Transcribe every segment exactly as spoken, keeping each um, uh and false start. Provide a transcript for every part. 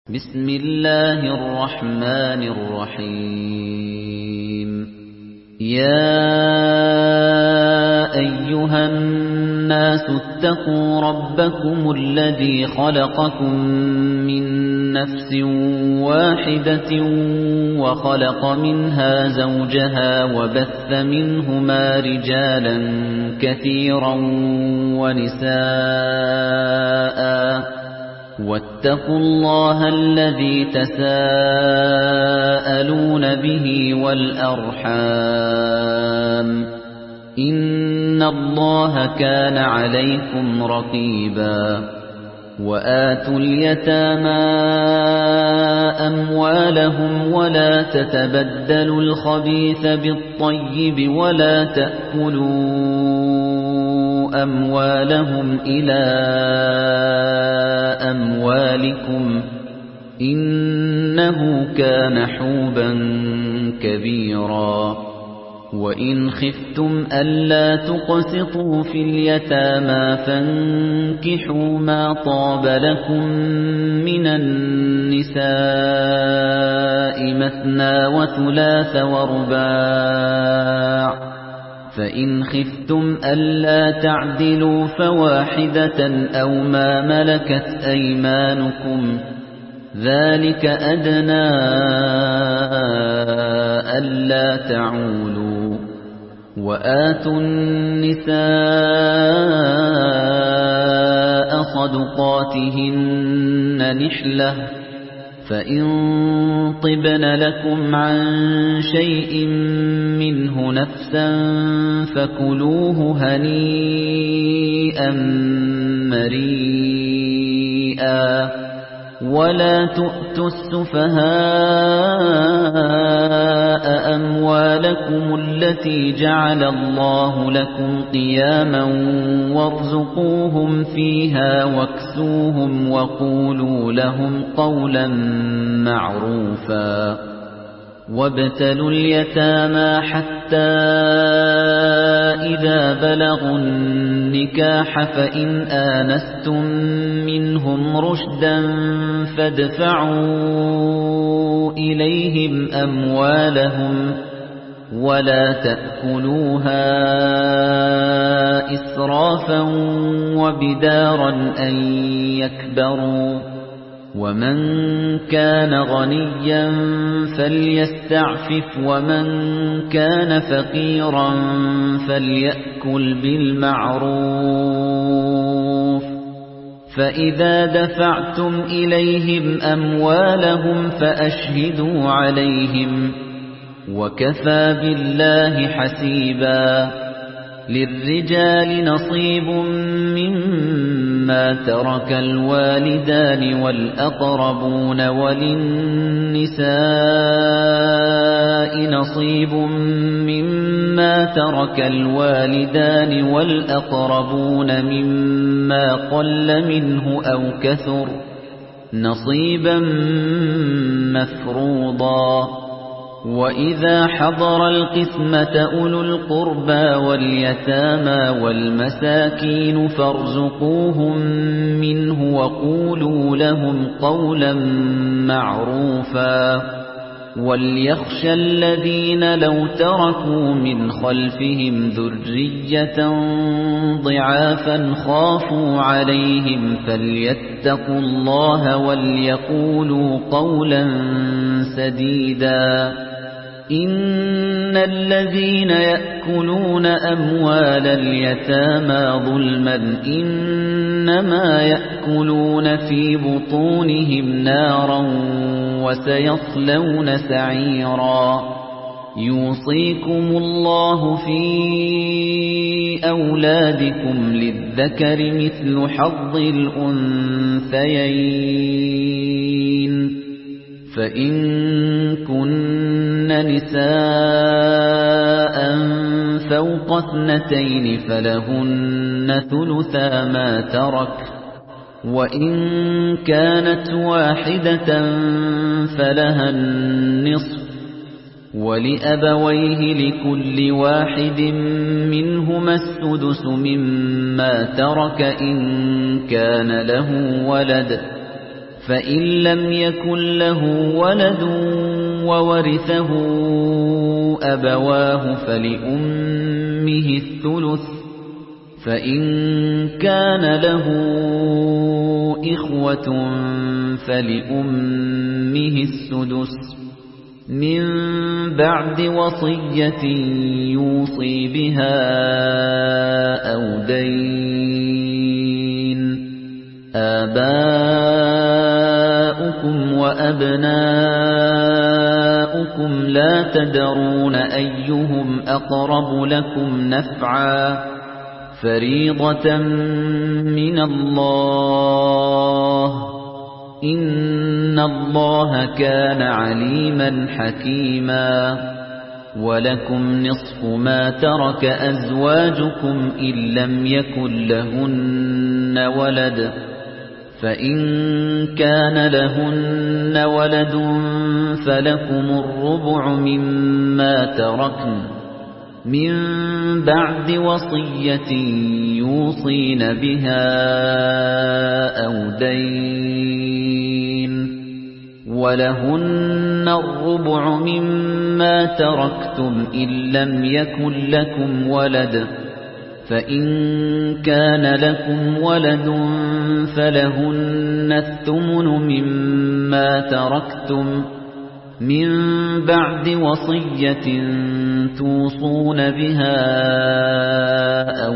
بسم الله الرحمن الرحيم يا أيها الناس اتقوا ربكم الذي خلقكم من نفس واحدة وخلق منها زوجها وبث منهما رجالا كثيرا ونساء واتقوا الله الذي تساءلون به والأرحام إن الله كان عليكم رقيبا وآتوا اليتامى أموالهم ولا تتبدلوا الخبيث بالطيب ولا تأكلوا أموالهم إلى أموالكم إنه كان حوبا كبيرا وإن خفتم ألا تقسطوا في اليتامى فانكحوا ما طاب لكم من النساء مثنى وثلاث ورباع فإن خفتم ألا تعدلوا فواحدة أو ما ملكت أيمانكم ذلك أدنى ألا تعولوا وآتوا النساء صدقاتهن نحلة فإن طبن لكم عن شيء منه نفسا فكلوه هنيئا مريئا ولا تؤتوا السفهاء أموالكم التي جعل الله لكم قياما وارزقوهم فيها واكسوهم وقولوا لهم قولا معروفا وابتلوا اليتامى حتى إذا بلغوا النكاح فإن آنستم منهم رشدا فادفعوا إليهم أموالهم ولا تأكلوها إسرافا وبدارا أن يكبروا ومن كان غنيا فليستعفف ومن كان فقيرا فليأكل بالمعروف فإذا دفعتم إليهم أموالهم فأشهدوا عليهم وكفى بالله حسيبا للرجال نصيب مما ترك الوالدان والأقربون وللنساء نصيب مما ترك الوالدان والأقربون مما قل منه أو كثر نصيبا مفروضا وَإِذَا حَضَرَ الْقِسْمَةَ أُولُو الْقُرْبَى وَالْيَتَامَى وَالْمَسَاكِينُ فَارْزُقُوهُم مِّنْهُ وَقُولُوا لَهُمْ قَوْلًا مَّعْرُوفًا وَلْيَخْشَ الَّذِينَ لَوْ تَرَكُوا مِنْ خَلْفِهِمْ ذُرِّيَّةً ضِعَافًا خَافُوا عَلَيْهِمْ فَلْيَتَّقُوا اللَّهَ وَلْيَقُولُوا قَوْلًا سَدِيدًا إِنَّ الَّذِينَ يَأْكُلُونَ أَمْوَالَ الْيَتَامَى ظُلْمًا إِنَّمَا يَأْكُلُونَ فِي بُطُونِهِمْ نَارًا وَسَيَصْلَوْنَ سَعِيرًا يُوصِيكُمُ اللَّهُ فِي أَوْلَادِكُمْ لِلذَّكَرِ مِثْلُ حَظِّ الْأُنثَيَيْنِ فَإِن كُنَّ نِسَاءً فَوْقَ اثْنَتَيْنِ فَلَهُنَّ ثُلُثَا مَا تَرَكَ وَإِن كَانَتْ وَاحِدَةً فَلَهَا النِّصْفُ وَلِأَبَوَيْهِ لِكُلِّ وَاحِدٍ مِنْهُمَا السُّدُسُ مِمَّا تَرَكَ إِن كَانَ لَهُ وَلَدٌ فإن لم يكن له ولد وورثه أبواه فلأمه الثلث فإن كان له إخوة فلأمه السدس من بعد وصية يوصي بها أو دين آباؤكم وأبناؤكم لا تدرون أيهم أقرب لكم نفعا فريضة من الله إن الله كان عليما حكيما ولكم نصف ما ترك أزواجكم إن لم يكن لهن ولد فإن كان لهن ولد فلكم الربع مما تركن من بعد وصية يوصين بها أو دين ولهن الربع مما تركتم إن لم يكن لكم ولد فإن كان لكم ولد فلهن الثمن مما تركتم من بعد وصية توصون بها أو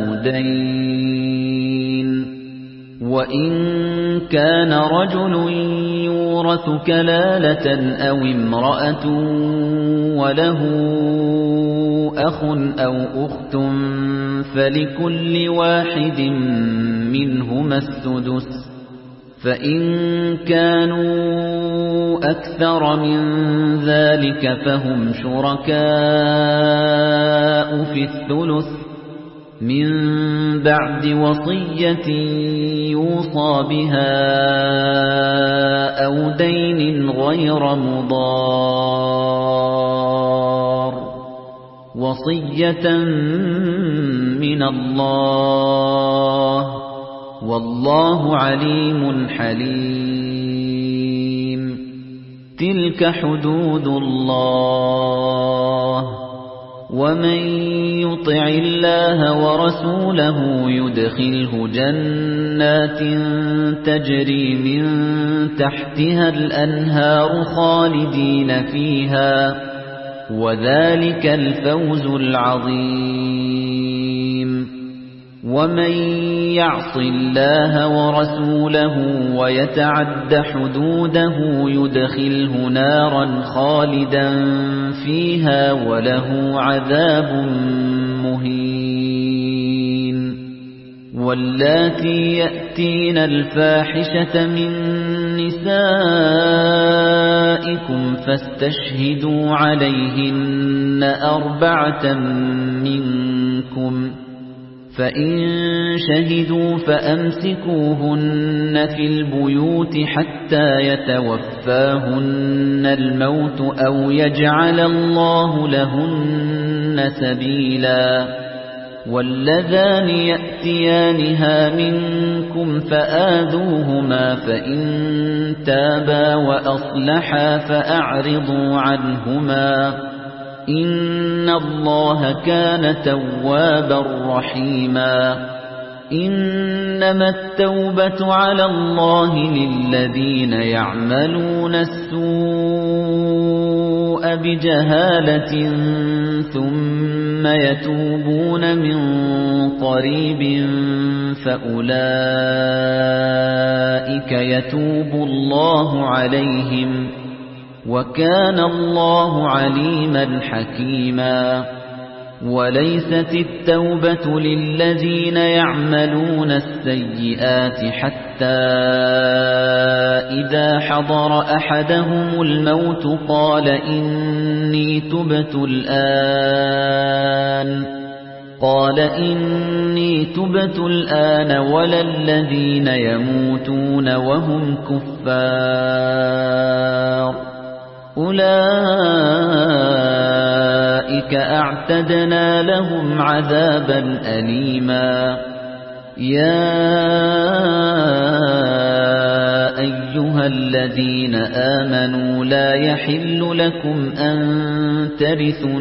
دين وإن كان رجل يورث كلالة أو امرأة وله أخ أو أخت فلكل واحد منهما السدس فإن كانوا أكثر من ذلك فهم شركاء في الثلث من بعد وصية يوصى بها أو دين غير مضار وصية من الله والله عليم حليم تلك حدود الله ومن يطع الله ورسوله يدخله جنات تجري من تحتها الأنهار خالدين فيها وذلك الفوز العظيم ومن يعص الله ورسوله ويتعد حدوده يدخله نارا خالدا فيها وله عذاب مهين واللاتي يأتين الفاحشة من نسائكم فاستشهدوا عليهن أربعة منكم فإن شهدوا فأمسكوهن في البيوت حتى يتوفاهن الموت أو يجعل الله لهن سبيلا واللذان يأتيانها منكم فآذوهما فإن تابا وأصلحا فأعرضوا عنهما إن الله كان توابا رحيما إنما التوبة على الله للذين يعملون السوء بجهالة ثم يتوبون من قريب فأولئك يتوب الله عليهم وكان الله عليما حكيما وليست التوبة للذين يعملون السيئات حتى إذا حضر أحدهم الموت قال إني تبت الآن قال إني تبت الآن ولا الذين يموتون وهم كفار أولئك أعتدنا لهم عذابا أليما يا أيها أَيُّهَا الَّذِينَ آمَنُوا لَا يَحِلُّ لَكُمْ أَن تَرِثُوا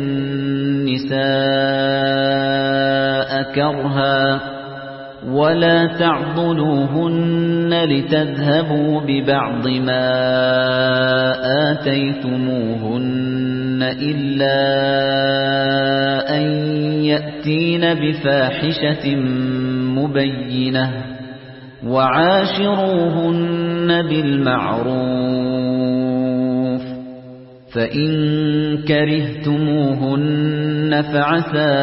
النِّسَاءَ كَرْهًا وَلَا تَعْضُلُوهُنَّ لِتَذْهَبُوا بِبَعْضِ مَا آتَيْتُمُوهُنَّ إِلَّا أَن يَأْتِينَ بِفَاحِشَةٍ مُبَيِّنَةٍ وَعَاشِرُوهُنَّ بِالْمَعْرُوفِ فَإِن كَرِهْتُمُوهُنَّ فَعَسَىٰ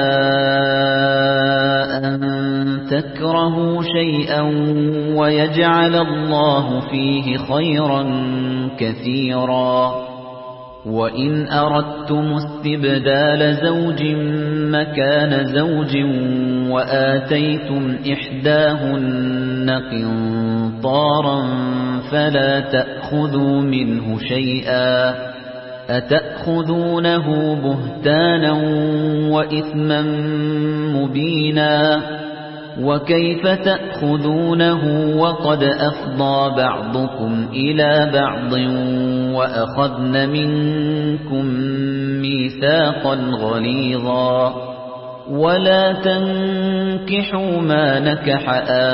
أَن تَكْرَهُوا شَيْئًا وَيَجْعَلَ اللَّهُ فِيهِ خَيْرًا كَثِيرًا وَإِنْ أَرَدتُّمُ اسْتِبْدَالَ زَوْجٍ مَّكَانَ زَوْجٍ وَآتَيْتُمْ إِحْدَاهُنَّ قِنطَارًا فَلَا تَأْخُذُوا مِنْهُ شَيْئًا أَتَأْخُذُونَهُ بُهْتَانًا وَإِثْمًا مُبِينًا وَكَيْفَ تَأْخُذُونَهُ وَقَدْ أَفْضَىٰ بَعْضُكُمْ إِلَىٰ بَعْضٍ وَأَخَذْنَ مِنكُم مِّيثَاقًا غَلِيظًا وَلَا تَنكِحُوا مَا نَكَحَ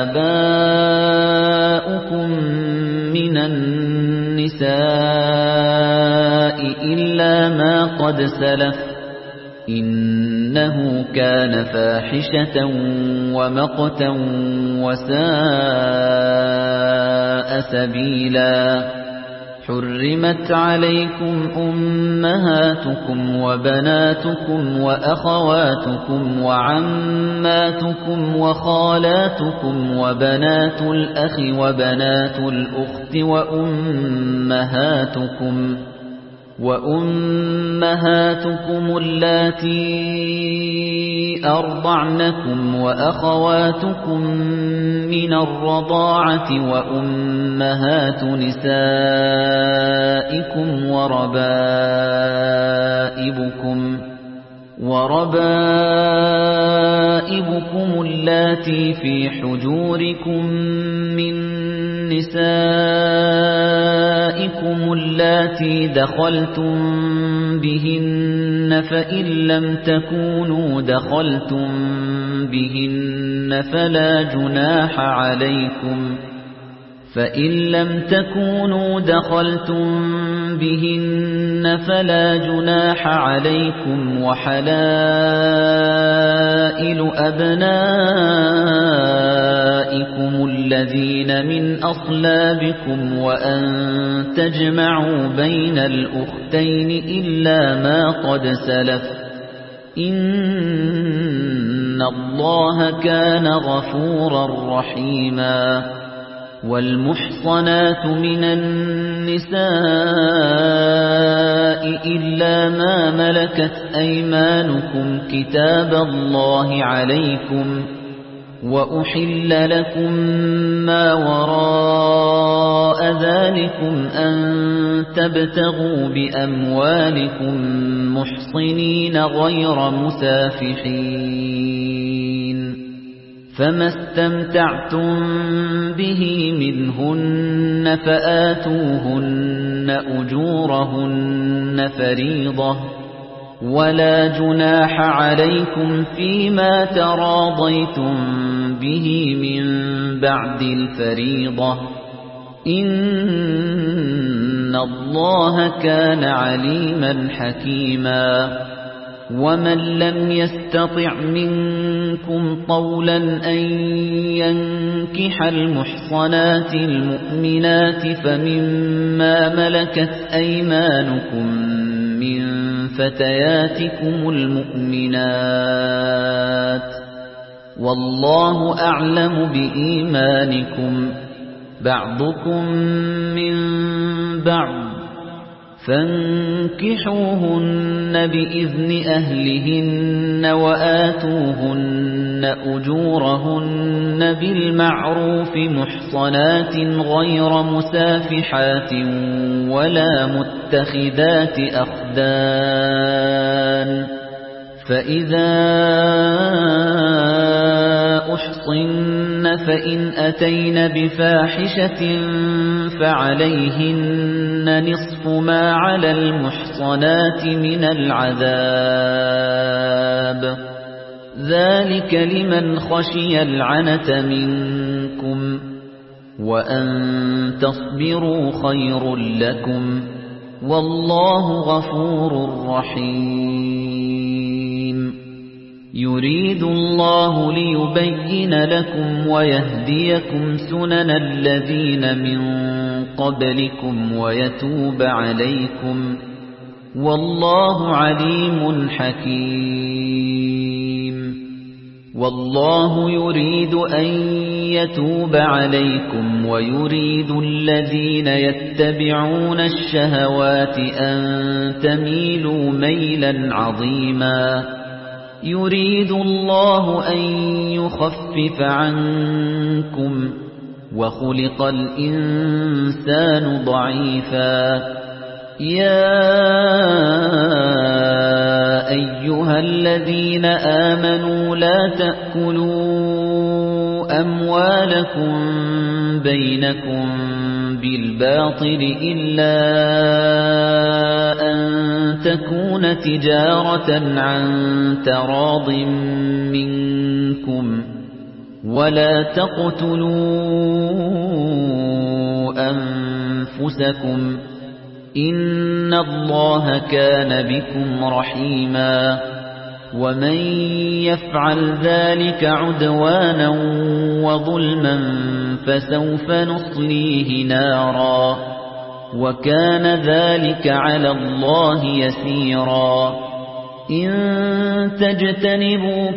آبَاؤُكُم مِّنَ النِّسَاءِ إِلَّا مَا قَدْ سَلَفَ إِنَّهُ كَانَ فَاحِشَةً وَمَقْتًا وَسَاءَ سَبِيلًا حُرِّمَتْ عَلَيْكُمْ أُمَّهَاتُكُمْ وَبَنَاتُكُمْ وَأَخَوَاتُكُمْ وَعَمَّاتُكُمْ وَخَالَاتُكُمْ وَبَنَاتُ الْأَخِ وَبَنَاتُ الْأُخْتِ وَأُمَّهَاتُكُمْ وَأُمَّهَاتُكُمُ اللَّاتِي أَرْضَعْنَكُمْ وَأَخَوَاتُكُم مِّنَ الرَّضَاعَةِ وَأُمَّهَاتُ نِسَائِكُمْ وَرَبَائِبُكُمْ وَرَبَائِبُكُمُ اللَّاتِي فِي حُجُورِكُم مِّن نِّسَائِكُمُ اللَّاتِي دَخَلْتُم بِهِنَّ فَإِن لَّمْ تَكُونُوا دَخَلْتُم بِهِنَّ فَلَا جُنَاحَ عَلَيْكُمْ فَإِن لَّمْ تَكُونُوا دَخَلْتُم بِهِنَّ فَلَا جُنَاحَ عَلَيْكُمْ وَحَلَائِلُ أَبْنَائِكُمُ الَّذِينَ مِنْ أَصْلَابِكُمْ وَأَن تَجْمَعُوا بَيْنَ الْأُخْتَيْنِ إِلَّا مَا قَدْ سَلَفَ إِنَّ اللَّهَ كَانَ غَفُورًا رَّحِيمًا وَالْمُحْصَنَاتُ مِنَ النِّسَاءِ إِلَّا مَا مَلَكَتْ أَيْمَانُكُمْ كِتَابَ اللَّهِ عَلَيْكُمْ وَأُحِلَّ لَكُم مَّا وَرَاءَ ذَلِكُمْ أَن تَبْتَغُوا بِأَمْوَالِكُم مُّحْصِنِينَ غَيْرَ مُسَافِحِينَ فَمَا اسْتَمْتَعْتُم بِهِ مِنْهُنَّ فَآتُوهُنَّ أُجُورَهُنَّ فَرِيضَةً وَلَا جُنَاحَ عَلَيْكُمْ فِيمَا تَرَاضَيْتُم بِهِ مِن بَعْدِ الْفَرِيضَةِ إِنَّ اللَّهَ كَانَ عَلِيمًا حَكِيمًا وَمَن لَّمْ يَسْتَطِعْ مِنكُمْ طَوْلًا أَن يَنكِحَ الْمُحْصَنَاتِ الْمُؤْمِنَاتِ فَمِمَّا مَلَكَتْ أَيْمَانُكُم مِّن فَتَيَاتِكُمُ الْمُؤْمِنَاتِ وَاللَّهُ أَعْلَمُ بِإِيمَانِكُمْ بَعْضُكُم مِّن بَعْضٍ فَانكِحُوهُنَّ بِإِذْنِ أَهْلِهِنَّ وَآتُوهُنَّ أُجُورَهُنَّ بِالْمَعْرُوفِ مُحْصَنَاتٍ غَيْرَ مُسَافِحَاتٍ وَلَا مُتَّخِذَاتِ أَخْدَانٍ فإذا أحصن فإن أتين بفاحشة فعليهن نصف ما على المحصنات من العذاب ذلك لمن خشي العنة منكم وأن تصبروا خير لكم والله غفور رحيم يريد الله ليبين لكم ويهديكم سنن الذين من قبلكم ويتوب عليكم والله عليم حكيم والله يريد أن يتوب عليكم ويريد الذين يتبعون الشهوات أن تميلوا ميلا عظيما يريد الله أن يخفف عنكم وخلق الإنسان ضعيفا يا أيها الذين آمنوا لا تأكلوا أموالكم بينكم بالباطل إلا أن تكون تجارة عن تراض منكم ولا تقتلوا أنفسكم إن الله كان بكم رحيما ومن يفعل ذلك عدوانا وظلما فسوف نصليه نارا وكان ذلك على الله يسيرا إن تجتنبوا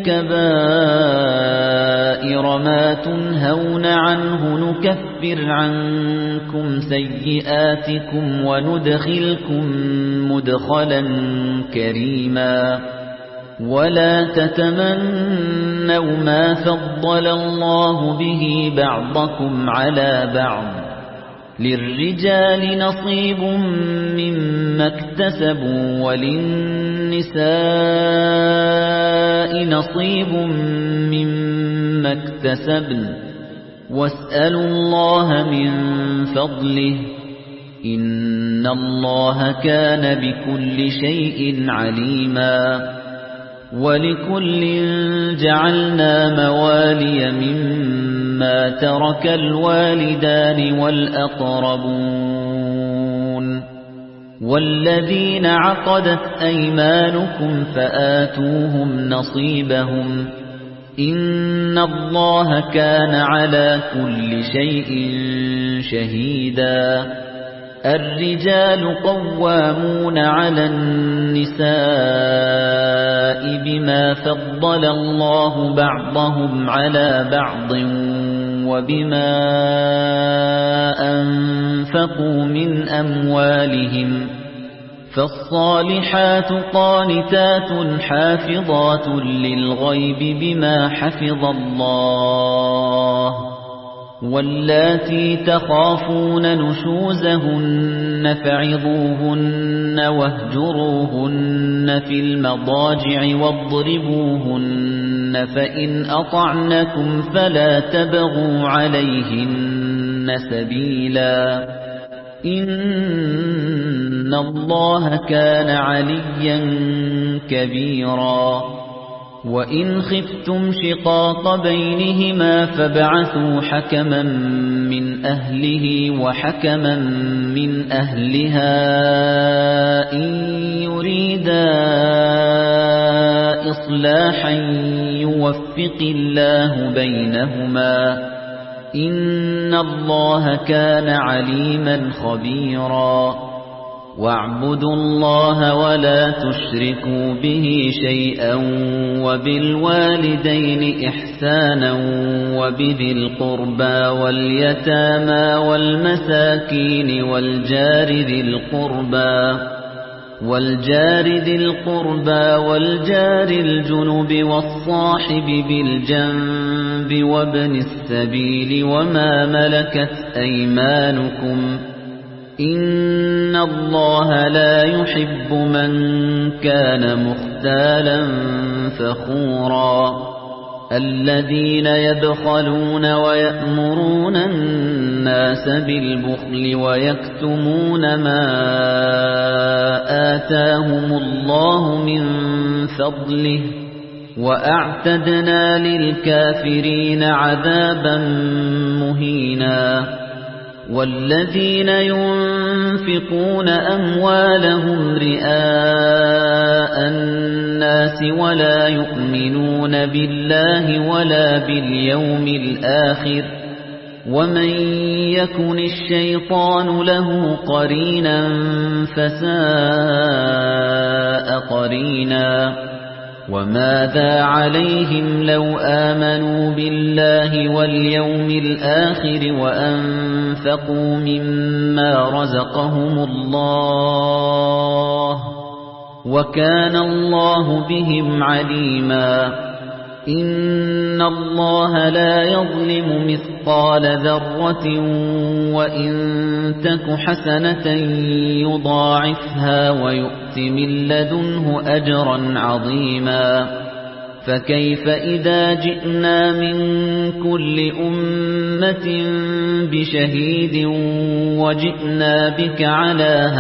كبائر ما تنهون عنه نكفر عنكم سيئاتكم وندخلكم مدخلا كريما ولا تتمنوا ما فضل الله به بعضكم على بعض للرجال نصيب مما اكتسبوا وللنساء نصيب مما اكتسبن واسألوا الله من فضله إن الله كان بكل شيء عليما ولكل جعلنا موالي مما ترك الوالدان والأقربون والذين عقدت أيمانكم فآتوهم نصيبهم إن الله كان على كل شيء شهيدا الرجال قوامون على النساء بما فضل الله بعضهم على بعض وبما أنفقوا من أموالهم فالصالحات قانتات حافظات للغيب بما حفظ الله واللاتي تخافون نشوزهن فعظوهن واهجروهن في المضاجع واضربوهن فإن أطعنكم فلا تبغوا عليهن سبيلا إن الله كان عليا كبيرا وإن خفتم شقاق بينهما فابعثوا حكما من أهله وحكما من أهلها إن يريدا إصلاحا يوفق الله بينهما إن الله كان عليما خبيرا واعبدوا الله ولا تشركوا به شيئا وبالوالدين إحسانا وبذي القربى واليتامى والمساكين والجار ذي القربى والجار ذي القربى والجار الجنب والصاحب بالجنب وابن السبيل وما ملكت أيمانكم إِنَّ اللَّهَ لَا يُحِبُّ مَن كَانَ مُخْتَالًا فَخُورًا الَّذِينَ يَبْخَلُونَ وَيَأْمُرُونَ النَّاسَ بِالْبُخْلِ وَيَكْتُمُونَ مَا آتَاهُمُ اللَّهُ مِنْ فَضْلِهِ وَأَعْتَدْنَا لِلْكَافِرِينَ عَذَابًا مُهِينًا وَالَّذِينَ يُنْفِقُونَ أَمْوَالَهُمْ رِئَاءَ النَّاسِ وَلَا يُؤْمِنُونَ بِاللَّهِ وَلَا بِالْيَوْمِ الْآخِرِ وَمَن يَكُنِ الشَّيْطَانُ لَهُ قَرِينًا فَسَاءَ قَرِينًا وَمَاذَا عَلَيْهِمْ لَوْ آمَنُوا بِاللَّهِ وَالْيَوْمِ الْآخِرِ وَأَنفَقُوا مِمَّا رَزَقَهُمُ اللَّهُ وَكَانَ اللَّهُ بِهِمْ عَلِيمًا إِنَّ اللَّهَ لَا يَظْلِمُ مِثْقَالَ ذَرَّةٍ وَإِن تَكُ حَسَنَةً يُضَاعِفْهَا وَيُؤْتِ مِن لَّدُنْهُ أَجْرًا عَظِيمًا فَكَيْفَ إِذَا جِئْنَا مِن كُلِّ أُمَّةٍ بِشَهِيدٍ وَجِئْنَا بِكَ عَلَى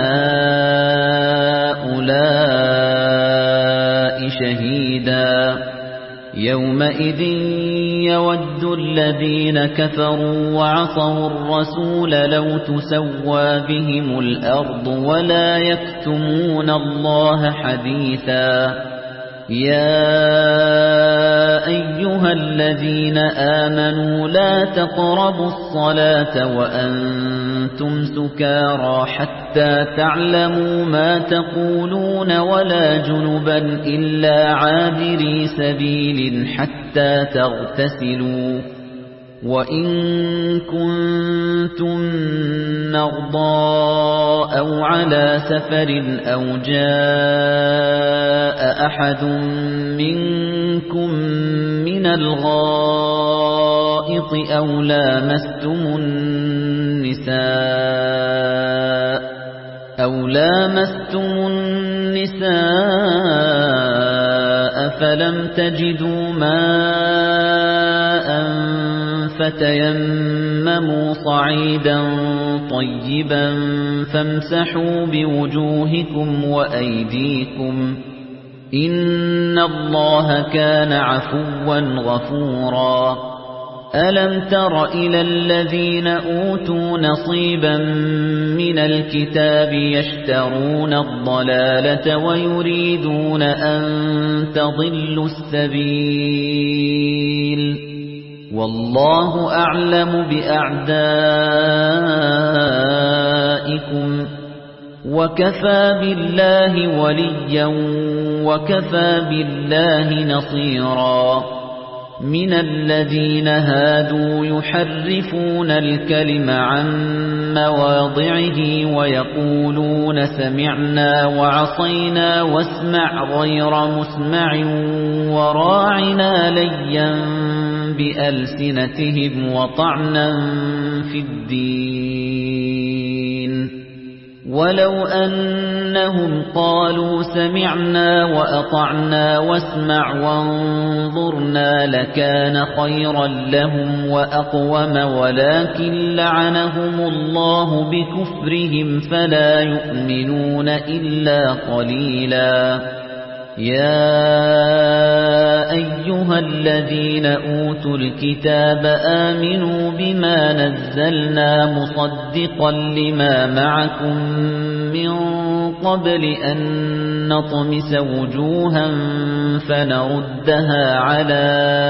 هَؤُلَاءِ شَهِيدًا يَوْمَئِذٍ يَوَدُّ الَّذِينَ كَفَرُوا وَعَصَوُا الرَّسُولَ لَوْ تُسَوَّىٰ بِهِمُ الْأَرْضُ وَلَا يَكْتُمُونَ اللَّهَ حَدِيثًا يَا أَيُّهَا الَّذِينَ آمَنُوا لَا تَقْرَبُوا الصَّلَاةَ وَأَنتُمْ سُكَارَىٰ حَتَّىٰ تَعْلَمُوا مَا تَقُولُونَ وَلَا جُنُبًا إِلَّا عَابِرِي سَبِيلٍ حَتَّىٰ تَغْتَسِلُوا وَإِن كُنتُم مَّرْضَىٰ أَوْ عَلَىٰ سَفَرٍ أَوْ جَاءَ أَحَدٌ مِّنكُم مِّنَ الْغَائِطِ أَوْ لَامَسْتُمُ النِّسَاءَ أَوْ لَامَسْتُمُ النِّسَاءَ فَلَمْ تَجِدُوا مَاءً فَتَيَمَّمُوا صَعِيدًا طَيِّبًا فَامْسَحُوا بِوُجُوهِكُمْ وَأَيْدِيكُمْ إِنَّ اللَّهَ كَانَ عَفُوًّا غَفُورًا أَلَمْ تَرَ إِلَى الَّذِينَ أُوتُوا نَصِيبًا مِنَ الْكِتَابِ يَشْتَرُونَ الضَّلَالَةَ وَيُرِيدُونَ أَن تَضِلُّوا السَّبِيلَ وَاللَّهُ أَعْلَمُ بِأَعْدَائِكُمْ وَكَفَى بِاللَّهِ وَلِيًّا وَكَفَى بِاللَّهِ نَصِيرًا مِنَ الَّذِينَ هَادُوا يُحَرِّفُونَ الْكَلِمَ عَن مَّوَاضِعِهِ وَيَقُولُونَ سَمِعْنَا وَعَصَيْنَا وَاسْمَعْ غَيْرَ مُسْمَعٍ وَرَاعِنَا لَيًّا بِأَلْسِنَتِهِمْ وَطَعْنًا فِي الدِّينِ وَلَوْ أَنَّهُمْ قَالُوا سَمِعْنَا وَأَطَعْنَا وَاسْمَعْ وَانظُرْنَا لَكَانَ خَيْرًا لَّهُمْ وَأَقْوَمَ وَلَكِن لَّعَنَهُمُ اللَّهُ بِكُفْرِهِمْ فَلَا يُؤْمِنُونَ إِلَّا قَلِيلًا يَا أَيُّهَا الَّذِينَ أُوتُوا الْكِتَابَ آمِنُوا بِمَا نَزَّلْنَا مُصَدِّقًا لِمَا مَعَكُمْ مِنْ قَبْلِ أَن نَّطْمِسَ وُجُوهًا فَنَرُدَّهَا عَلَى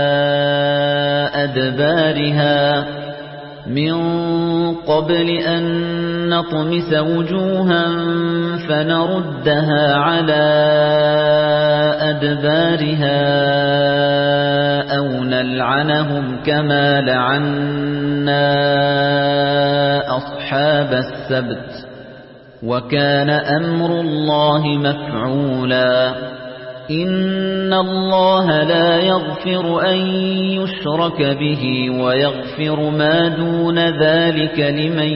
أَدْبَارِهَا مِنْ قَبْلِ أَن نَّطْمِسَ وُجُوهًا فَنَرُدَّهَا عَلَى أَدْبَارِهَا أَوْ نَلْعَنَهُمْ كَمَا لَعَنَّا أَصْحَابَ السَّبْتِ وَكَانَ أَمْرُ اللَّهِ مَفْعُولًا إِنَّ اللَّهَ لَا يَغْفِرُ أَن يُشْرَكَ بِهِ وَيَغْفِرُ مَا دُونَ ذَلِكَ لِمَن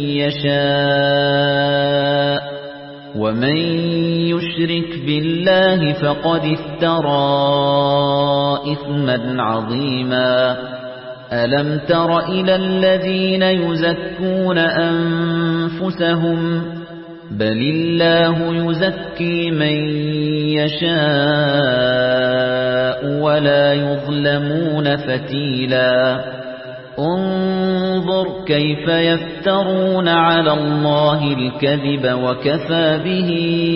يَشَاءُ وَمَن يُشْرِكْ بِاللَّهِ فَقَدِ افْتَرَىٰ إِثْمًا عَظِيمًا أَلَمْ تَرَ إِلَى الَّذِينَ يُزَكُّونَ أَنفُسَهُم بَلِ اللَّهُ يُزَكِّي مَن يَشَاءُ وَلَا يُظْلَمُونَ فَتِيلًا انظُرْ كَيْفَ يَفْتَرُونَ عَلَى اللَّهِ الْكَذِبَ وَكَفَى بِهِ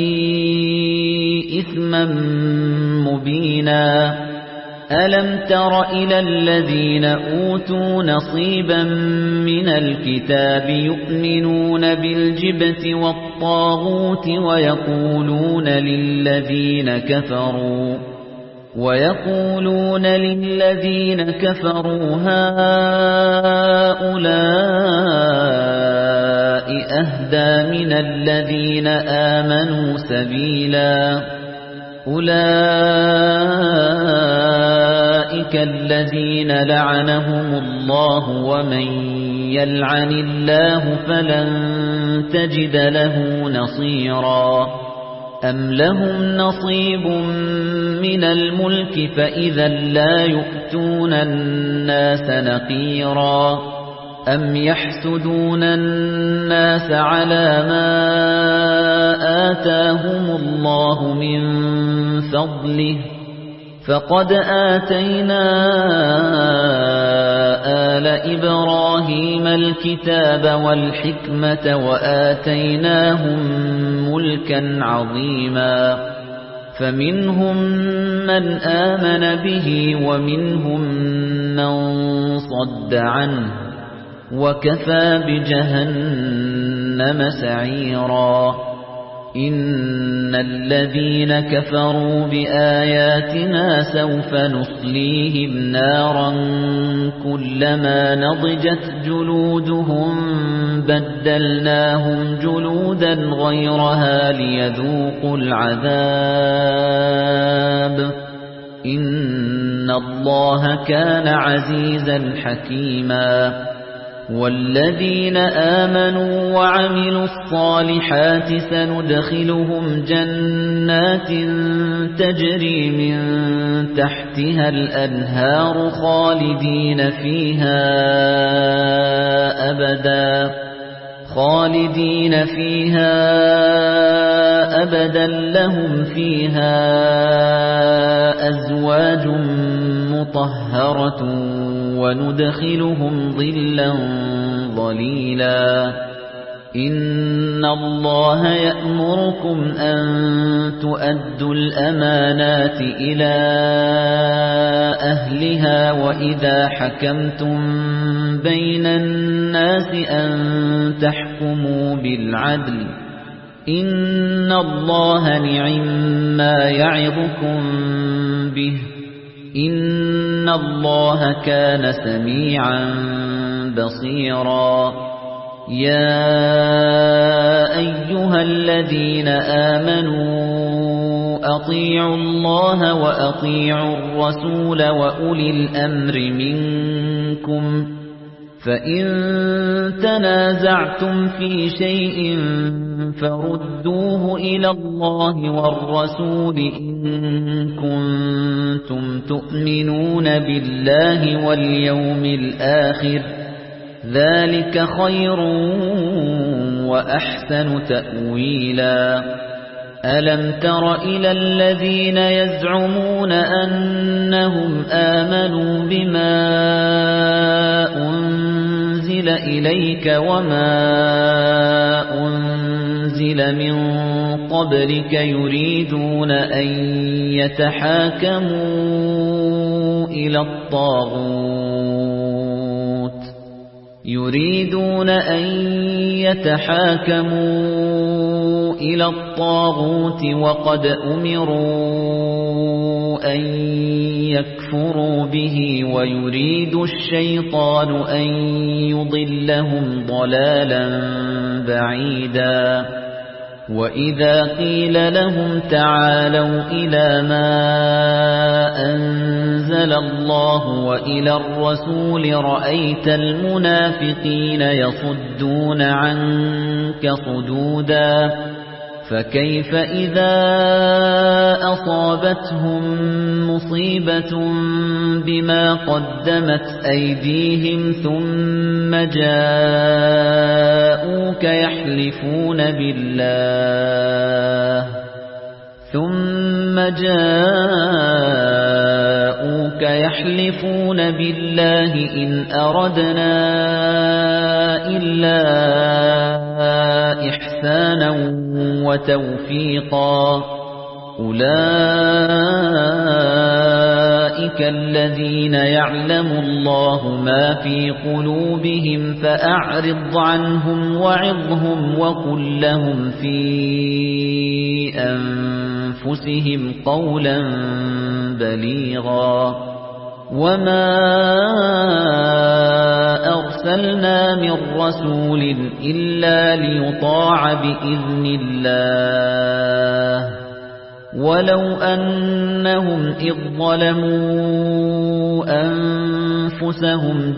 إِثْمًا مُبِينًا أَلَمْ تَرَ إِلَى الَّذِينَ أُوتُوا نَصِيبًا مِنَ الْكِتَابِ يُؤْمِنُونَ بِالْجِبْتِ وَالطَّاغُوتِ وَيَقُولُونَ لِلَّذِينَ كَفَرُوا وَيَقُولُونَ لِلَّذِينَ كَفَرُوا هَؤُلَاءِ أَهْدَى مِنَ الَّذِينَ آمَنُوا سَبِيلًا أُولَئِكَ الَّذِينَ لَعَنَهُمُ اللَّهُ وَمَن يَلْعَنِ اللَّهُ فَلَن تَجِدَ لَهُ نَصِيرًا أَمْ لَهُمْ نَصِيبٌ مِنَ الْمُلْكِ فَإِذًا لَّا يُؤْتُونَ النَّاسَ نَقِيرًا أَمْ يَحْسُدُونَ النَّاسَ عَلَى مَا آتَاهُمُ اللَّهُ مِن فَضْلِهِ فَقَدْ آتَيْنَا آلَ إِبْرَاهِيمَ الْكِتَابَ وَالْحِكْمَةَ وَآتَيْنَاهُم مُلْكًا عَظِيمًا فَمِنْهُم مَّنْ آمَنَ بِهِ وَمِنْهُم مَّن صَدَّ عَنْهُ وَكَفَى بِجَهَنَّمَ سَعِيرًا إِنَّ الَّذِينَ كَفَرُوا بِآيَاتِنَا سَوْفَ نُصْلِيهِمْ نَارًا كُلَّمَا نَضِجَتْ جُلُودُهُم بَدَّلْنَاهُمْ جُلُودًا غَيْرَهَا لِيَذُوقُوا الْعَذَابَ إِنَّ اللَّهَ كَانَ عَزِيزًا حَكِيمًا وَالَّذِينَ آمَنُوا وَعَمِلُوا الصَّالِحَاتِ سَنُدْخِلُهُمْ جَنَّاتٍ تَجْرِي مِن تَحْتِهَا الْأَنْهَارُ خَالِدِينَ فِيهَا أَبَدًا خَالِدِينَ فِيهَا أَبَدًا لَّهُمْ فِيهَا أَزْوَاجٌ مُطَهَّرَةٌ وَنُدْخِلُهُمْ ظِلًّا ظَلِيلًا إِنَّ اللَّهَ يَأْمُرُكُمْ أَن تُؤَدُّوا الْأَمَانَاتِ إِلَى أَهْلِهَا وَإِذَا حَكَمْتُم بَيْنَ النَّاسِ أَن تَحْكُمُوا بِالْعَدْلِ إِنَّ اللَّهَ نِعِمَّا يَعِظُكُم بِهِ إِنَّ اللَّهَ كَانَ سَمِيعًا بَصِيرًا يَا أَيُّهَا الَّذِينَ آمَنُوا أَطِيعُوا اللَّهَ وَأَطِيعُوا الرَّسُولَ وَأُولِي الْأَمْرِ مِنكُمْ فَإِن تَنَازَعْتُمْ فِي شَيْءٍ فَرُدُّوهُ إِلَى اللَّهِ وَالرَّسُولِ إِن كُنتُمْ تُؤْمِنُونَ بِاللَّهِ وَالْيَوْمِ الْآخِرِ ذَلِكَ خَيْرٌ وَأَحْسَنُ تَأْوِيلًا أَلَمْ تَرَ إِلَى الَّذِينَ يَزْعُمُونَ أَنَّهُمْ آمَنُوا بِمَا أُنزِلَ إِلَيْكَ وَمَا أُنزِلَ مِن قَبْلِكَ يُرِيدُونَ أَن يَتَحَاكَمُوا إِلَى الطَّاغُوتِ يُرِيدُونَ أَن يَتَحَاكَمُوا إِلَى الطَّاغُوتِ وَقَدْ أُمِرُوا أَن يَكْفُرُوا بِهِ وَيُرِيدُ الشَّيْطَانُ أَن يُضِلَّهُمْ ضَلَالًا بَعِيدًا وَإِذَا قِيلَ لَهُمْ تَعَالَوْا إِلَى مَا أَنزَلَ اللَّهُ وَإِلَى الرَّسُولِ رَأَيْتَ الْمُنَافِقِينَ يَصُدُّونَ عَنكَ صُدُودًا فَكَيْفَ إِذَا أَصَابَتْهُم مُّصِيبَةٌ بِمَا قَدَّمَتْ أَيْدِيهِمْ ثُمَّ جَاءُوكَ يَحْلِفُونَ بِاللَّهِ ثُمَّ جَاءُوكَ يَحْلِفُونَ بِاللَّهِ إِنْ أَرَدْنَا إِلَّا إِحْسَانًا وَتَوْفِيقًا أُولَئِكَ الَّذِينَ يَعْلَمُ اللَّهُ مَا فِي قُلُوبِهِمْ فَأَعْرِضْ عَنْهُمْ وَعِظْهُمْ وَقُل لَّهُمْ فِي أَنفُسِهِمْ قَوْلًا بَلِيغًا وَمَا أَرْسَلْنَا مِن رَّسُولٍ إِلَّا لِيُطَاعَ بِإِذْنِ اللَّهِ وَلَوْ أَنَّهُمْ إِذ ظَلَمُوا أَنفُسَهُمْ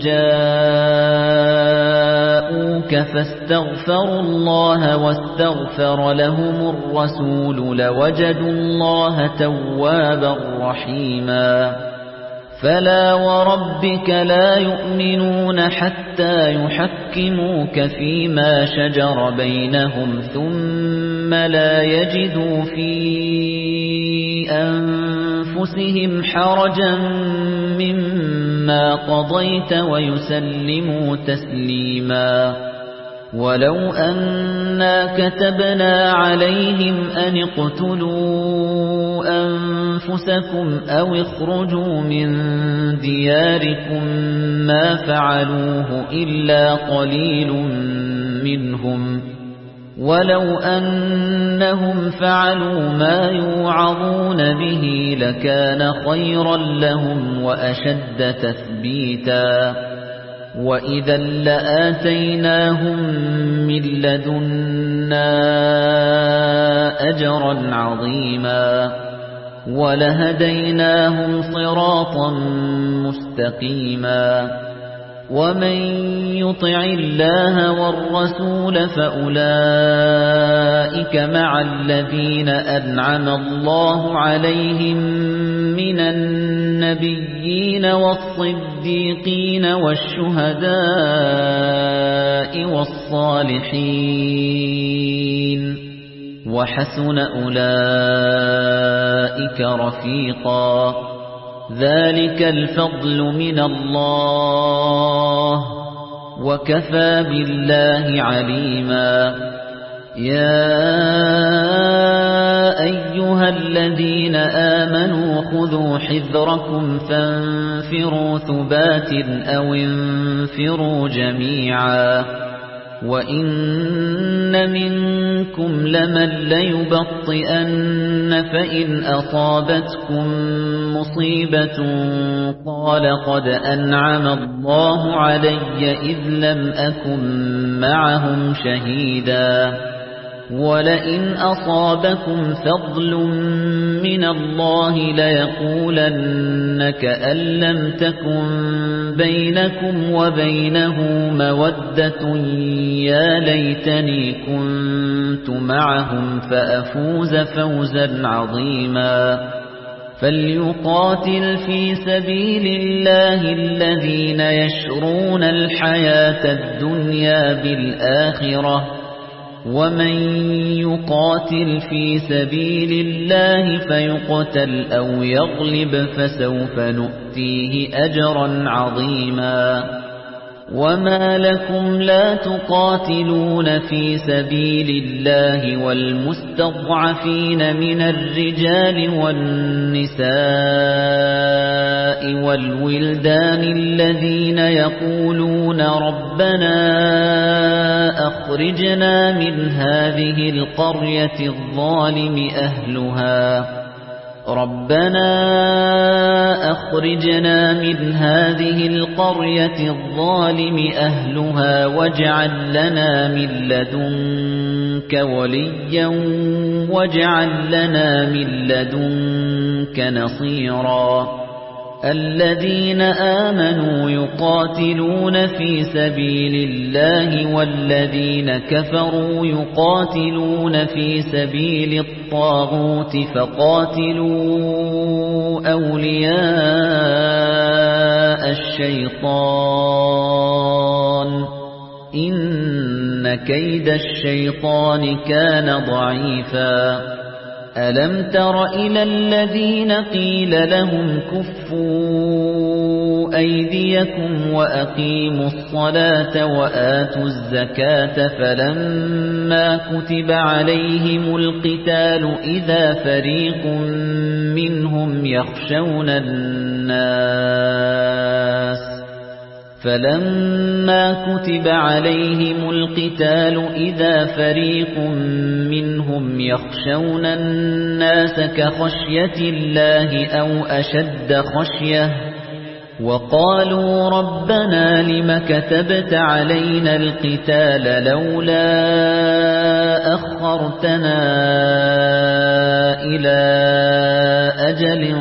جَاءُوكَ فَاسْتَغْفَرُوا اللَّهَ وَاسْتَغْفَرَ لَهُمُ الرَّسُولُ لَوَجَدُوا اللَّهَ تَوَّابًا رَّحِيمًا فَلَا وَرَبِّكَ لَا يُؤْمِنُونَ حَتَّى يُحَكِّمُوكَ فِيمَا شَجَرَ بَيْنَهُمْ ثُمَّ لَا يَجِدُوا فِي أَنفُسِهِمْ حَرَجًا مِّمَّا قَضَيْتَ وَيُسَلِّمُوا تَسْلِيمًا وَلَوْ أَنَّا كَتَبْنَا عَلَيْهِمْ أَنِ اقْتُلُوا أَنفُسَكُمْ أَوِ اخْرُجُوا مِن دِيَارِكُمْ مَا فَعَلُوهُ إِلَّا قَلِيلٌ مِّنْهُمْ وَلَوْ أَنَّهُمْ فَعَلُوا مَا يُوعَظُونَ بِهِ لَكَانَ خَيْرًا لَّهُمْ وَأَشَدَّ تَثْبِيتًا وَإِذًا لَّآتَيْنَاهُم مِّن لَّدُنَّا أَجْرًا عَظِيمًا وَلَهَدَيْنَاهُمْ صِرَاطًا مُّسْتَقِيمًا وَمَن يُطِعِ اللَّهَ وَالرَّسُولَ فَأُولَئِكَ مَعَ الَّذِينَ أَنْعَمَ اللَّهُ عَلَيْهِم مِّنَ النَّبِيِّينَ وَالصِّدِّيقِينَ وَالشُّهَدَاءِ وَالصَّالِحِينَ وَحَسُنَ أُولَئِكَ رَفِيقًا ذَلِكَ الْفَضْلُ مِنَ اللَّهِ وَكَفَى بِاللَّهِ عَلِيمًا يَا أَيُّهَا الَّذِينَ آمَنُوا خُذُوا حِذْرَكُمْ فَانفِرُوا ثُبَاتٍ أَوْ انفِرُوا جَمِيعًا وَإِنَّ مِنكُمْ لَمَن لَّيُبَطِّئَنَّ فَإِنْ أَصَابَتْكُم مُّصِيبَةٌ قَالَ قَدْ أَنْعَمَ اللَّهُ عَلَيَّ إِذْ لَمْ أَكُن مَّعَهُمْ شَهِيدًا وَلَئِنْ أَصَابَكُمْ فَضْلٌ مِّنَ اللَّهِ لَيَقُولَنَّ كَأَن لَّمْ تَكُن بَيْنَكُمْ وَبَيْنَهُ مَوَدَّةٌ يَا لَيْتَنِي كُنتُ مَعَهُمْ فَأَفُوزَ فَوْزًا عَظِيمًا فَلْيُقَاتِلْ فِي سَبِيلِ اللَّهِ الَّذِينَ يَشْرُونَ الْحَيَاةَ الدُّنْيَا بِالْآخِرَةِ وَمَن يُقَاتِلْ فِي سَبِيلِ اللَّهِ فَيُقْتَلْ أَوْ يَغْلِبْ فَسَوْفَ نُؤْتِيهِ أَجْرًا عَظِيمًا وَمَا لَكُمْ لَا تُقَاتِلُونَ فِي سَبِيلِ اللَّهِ وَالْمُسْتَضْعَفِينَ مِنَ الرِّجَالِ وَالنِّسَاءِ وَالْوِلْدَانِ الَّذِينَ يَقُولُونَ رَبَّنَا أَخْرِجْنَا مِنْ هَذِهِ الْقَرْيَةِ الظَّالِمِ أَهْلُهَا رَبَّنَا أَخْرِجْنَا مِنْ هَذِهِ الْقَرْيَةِ الظَّالِمِ أَهْلُهَا وَاجْعَل لَّنَا مِن لَّدُنكَ منك وليا واجعل لنا من لدنك نصيرا الذين آمنوا يقاتلون في سبيل الله والذين كفروا يقاتلون في سبيل الطاغوت فقاتلوا أولياء الشيطان إن كيد الشيطان كان ضعيفا ألم تر إلى الذين قيل لهم كفوا أيديكم وأقيموا الصلاة وآتوا الزكاة فلما كتب عليهم القتال إذا فريق منهم يخشون الناس فلما كتب عليهم القتال إذا فريق منهم يخشون الناس كخشية الله أو أشد خشية وقالوا ربنا لم كتبت علينا القتال لولا أخرتنا إلى أجل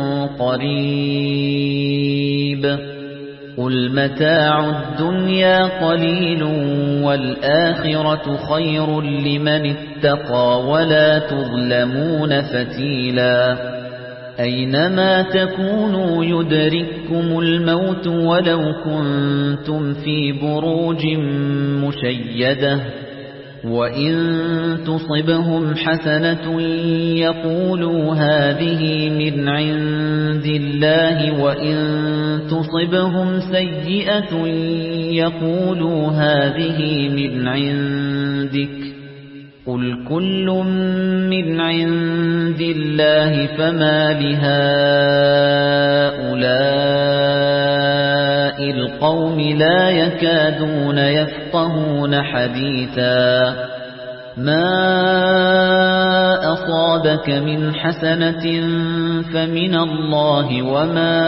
قريب قل متاع الدنيا قليل والآخرة خير لمن اتقى ولا تظلمون فتيلا أينما تكونوا يدرككم الموت ولو كنتم في بروج مشيدة وإن تصبهم حسنة يقولوا هذه من عند الله وإن تصبهم سيئة يقولوا هذه من عندك قل كل من عند الله فما لهؤلاء القوم لا يكادون يفقهون حديثا ما أصابك من حسنة فمن الله وما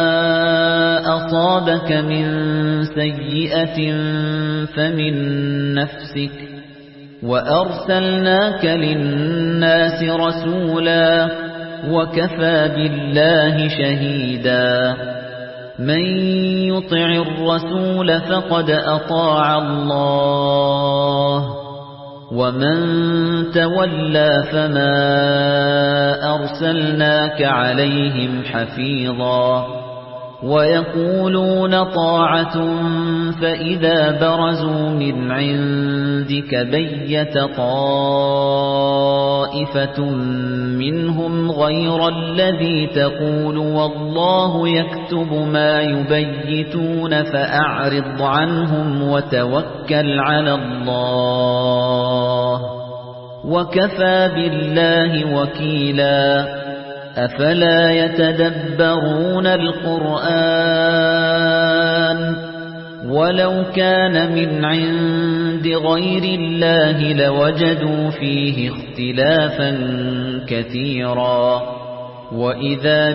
أصابك من سيئة فمن نفسك وأرسلناك للناس رسولا وكفى بالله شهيدا من يطع الرسول فقد أطاع الله ومن تولى فما أرسلناك عليهم حفيظا ويقولون طاعة فإذا برزوا من عندك بيت طائفة منهم غير الذي تقول والله يكتب ما يبيتون فأعرض عنهم وتوكل على الله وكفى بالله وكيلا أفلا يتدبرون القرآن ولو كان من عند غير الله لوجدوا فيه اختلافا كثيرا وإذا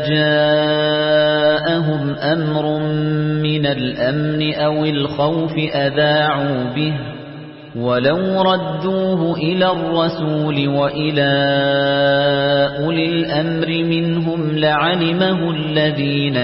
جاءهم أمر من الأمن أو الخوف أذاعوا به ولو ردوه إلى الرسول وإلى أولي الأمر منهم لعلمه الذين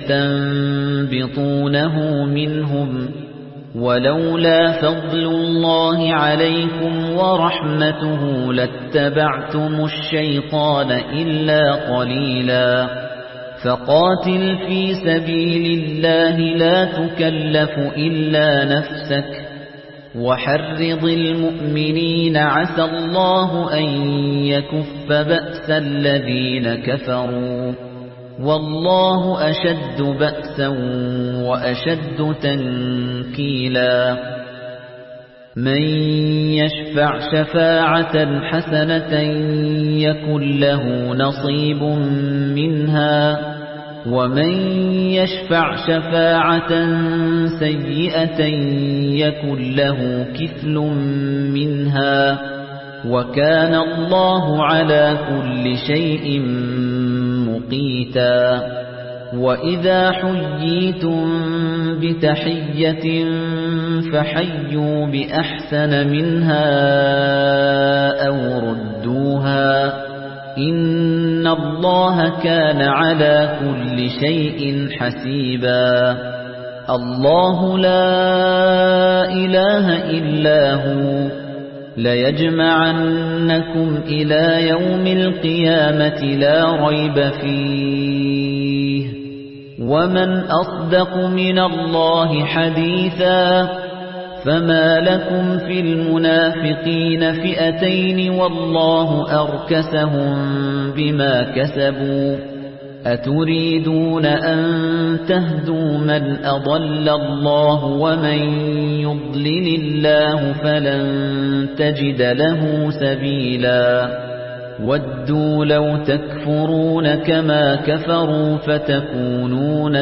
يستنبطونه منهم ولولا فضل الله عليكم ورحمته لاتبعتم الشيطان إلا قليلا فقاتل في سبيل الله لا تكلف إلا نفسك وحرض المؤمنين عسى الله أن يكف بأس الذين كفروا والله أشد بأسا وأشد تنكيلا من يشفع شفاعة حسنة يكن له نصيب منها ومن يشفع شفاعة سيئة يكن له كفل منها وكان الله على كل شيء مقيتا وَإِذَا حُيِّيتُم بِتَحِيَّةٍ فَحَيُّوا بِأَحْسَنَ مِنْهَا أَوْ رُدُّوهَا ۗ إِنَّ اللَّهَ كَانَ عَلَى كُلِّ شَيْءٍ حَسِيبًا. اللَّهُ لَا إِلَٰهَ إِلَّا هُوَ لَيَجْمَعَنَّكُمْ إِلَىٰ يَوْمِ الْقِيَامَةِ لَا رَيْبَ فِيهِ ۗ وَمَنْ أَصْدَقُ مِنَ اللَّهِ حَدِيثًا. فَمَا لَكُمْ فِي الْمُنَافِقِينَ فِئَتَيْنِ وَاللَّهُ أَرْكَسَهُم بِمَا كَسَبُوا ۚ أَتُرِيدُونَ أَن تَهْدُوا مَنْ أَضَلَّ اللَّهُ وَمَن يُضْلِلِ اللَّهُ فَلَن تَجِدَ لَهُ سَبِيلًا. وَدُّوا لَوْ تَكْفُرُونَ كَمَا كَفَرُوا فَتَكُونُونَ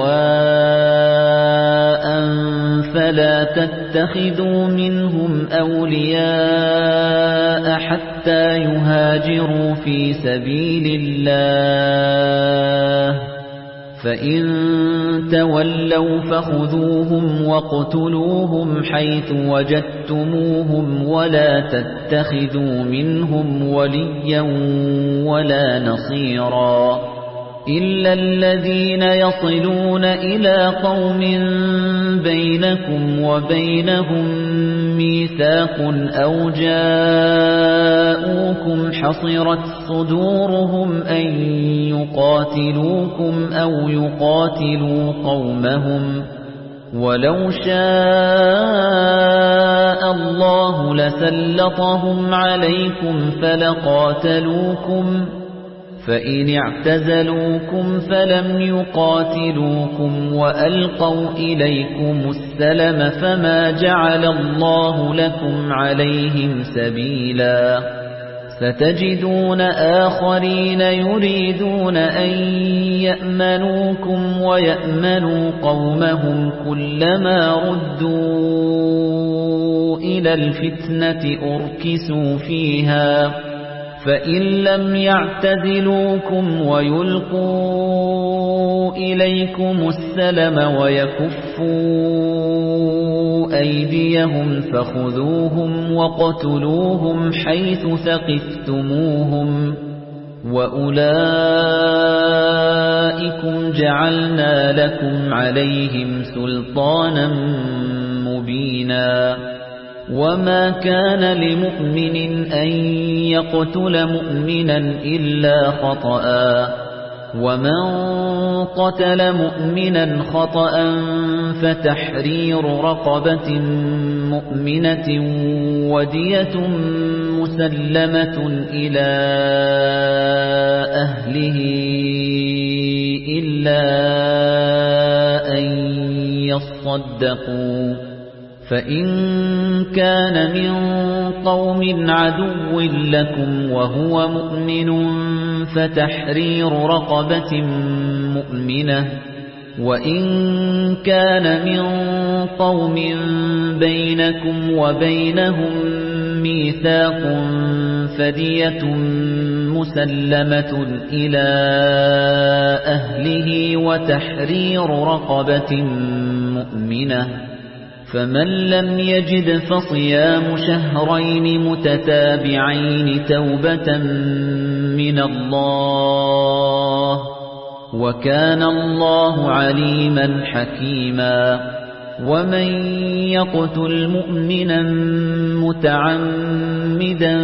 سَوَاءً فَلَا تَتَّخِذُوا مِنْهُمْ أَوْلِيَاءَ حَتَّى يُهَاجِرُوا فِي سَبِيلِ اللَّهِ ۚ فَإِن تَوَلَّوْا فَخُذُوهُمْ وَاقْتُلُوهُمْ حَيْثُ وَجَدتُّمُوهُمْ وَلَا تَتَّخِذُوا مِنْهُمْ وَلِيًّا وَلَا نَصِيرًا إِلَّا الَّذِينَ يَصِلُونَ إِلَىٰ قَوْمٍ بَيْنَكُمْ وَبَيْنَهُم مِّيثَاقٌ أَوْ جَاءُوكُمْ حَصِرَتْ صُدُورُهُمْ أَن يُقَاتِلُوكُمْ أَوْ يُقَاتِلُوا قَوْمَهُمْ ۚ وَلَوْ شَاءَ اللَّهُ لَسَلَّطَهُمْ عَلَيْكُمْ فَلَقَاتَلُوكُمْ ۚ فَإِنِ اعْتَزَلُوكُمْ فَلَمْ يُقَاتِلُوكُمْ وَأَلْقَوْا إِلَيْكُمُ السَّلَمَ فَمَا جَعَلَ اللَّهُ لَكُمْ عَلَيْهِمْ سَبِيلًا. سَتَجِدُونَ آخَرِينَ يُرِيدُونَ أَن يَأْمَنُوكُمْ وَيَأْمَنُوا قَوْمَهُمْ كُلَّمَا رُدُّوا إِلَى الْفِتْنَةِ أُرْكِسُوا فِيهَا، فَإِن لَّمْ يَعْتَزِلُوكُمْ وَيُلْقُوا إِلَيْكُمُ السَّلَمَ وَيَكُفُّوا أَيْدِيَهُمْ فَخُذُوهُمْ وَاقْتُلُوهُمْ حَيْثُ ثَقِفْتُمُوهُمْ ۚ وَأُولَٰئِكُمْ جَعَلْنَا لَكُمْ عَلَيْهِمْ سُلْطَانًا مُّبِينًا. وَمَا كَانَ لِمُؤْمِنٍ أَن يَقْتُلَ مُؤْمِنًا إِلَّا خَطَأً ۚ وَمَن قَتَلَ مُؤْمِنًا خَطَأً فَتَحْرِيرُ رَقَبَةٍ مُّؤْمِنَةٍ وَدِيَةٌ مُّسَلَّمَةٌ إِلَىٰ أَهْلِهِ إِلَّا أَن يَصَّدَّقُوا ۚ فَإِن كَانَ مِن قَوْمٍ عَدُوٍّ لَّكُمْ وَهُوَ مُؤْمِنٌ فَتَحْرِيرُ رَقَبَةٍ مُّؤْمِنَةٍ ۖ وَإِن كَانَ مِن قَوْمٍ بَيْنَكُمْ وَبَيْنَهُم مِّيثَاقٌ فَدِيَةٌ مُّسَلَّمَةٌ إِلَىٰ أَهْلِهِ وَتَحْرِيرُ رَقَبَةٍ مُّؤْمِنَةٍ ۖ فَمَن لَّمْ يَجِدْ فَصِيَامُ شَهْرَيْنِ مُتَتَابِعَيْنِ تَوْبَةً مِّنَ اللَّهِ ۗ وَكَانَ اللَّهُ عَلِيمًا حَكِيمًا. وَمَن يَقْتُلْ مُؤْمِنًا مُّتَعَمِّدًا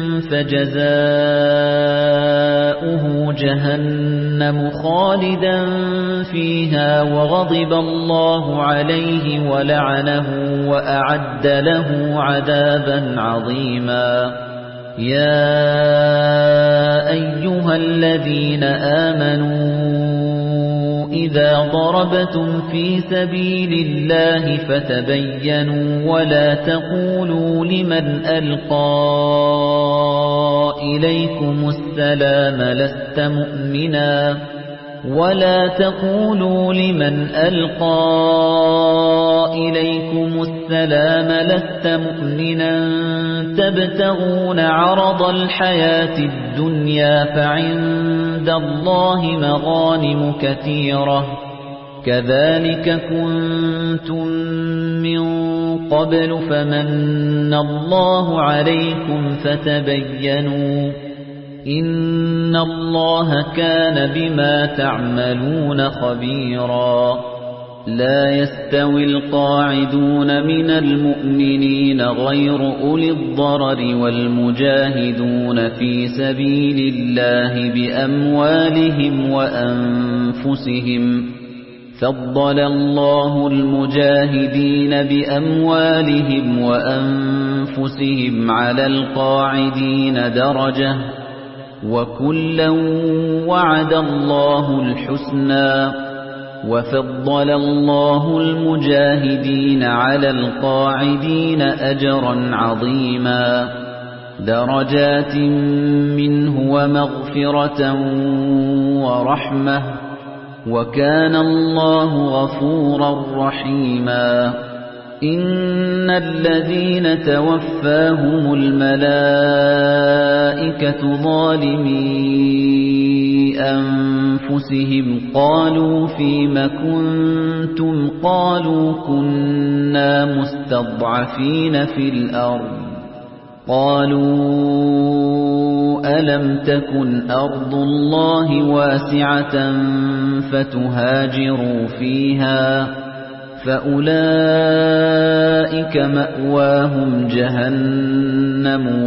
فَجَزَاؤُهُ جَهَنَّمُ خَالِدًا فِيهَا وَغَضِبَ اللَّهُ عَلَيْهِ وَلَعَنَهُ وَأَعَدَّ لَهُ عَذَابًا عَظِيمًا. يَا أَيُّهَا الَّذِينَ آمَنُوا إِذَا ضَرَبْتُمْ فِي سَبِيلِ اللَّهِ فَتَبَيَّنُوا وَلَا تَقُولُوا لِمَنْ أَلْقَىٰ إِلَيْكُمُ السَّلَامَ لَسْتَ مُؤْمِنًا وَلَا تَقُولُوا لِمَنْ أَلْقَىٰ إليكم السلام لست مؤمنا تبتغون عرض الحياة الدنيا فعند الله مغانم كثيرة كذلك كنتم من قبل فمن الله عليكم فتبينوا إن الله كان بما تعملون خبيرا لا يستوي القاعدون من المؤمنين غير أولي الضرر والمجاهدون في سبيل الله بأموالهم وأنفسهم فضل الله المجاهدين بأموالهم وأنفسهم على القاعدين درجة وكلا وعد الله الحسنى وفضل الله المجاهدين على القاعدين أجرا عظيما درجات منه ومغفرة ورحمة وكان الله غفورا رحيما إن الذين توفاهم الملائكة ظالمي أنفسهم قالوا فيم كنتم قالوا كنا مستضعفين في الأرض قالوا ألم تكن أرض الله واسعة فتهاجروا فيها فأولئك مأواهم جهنم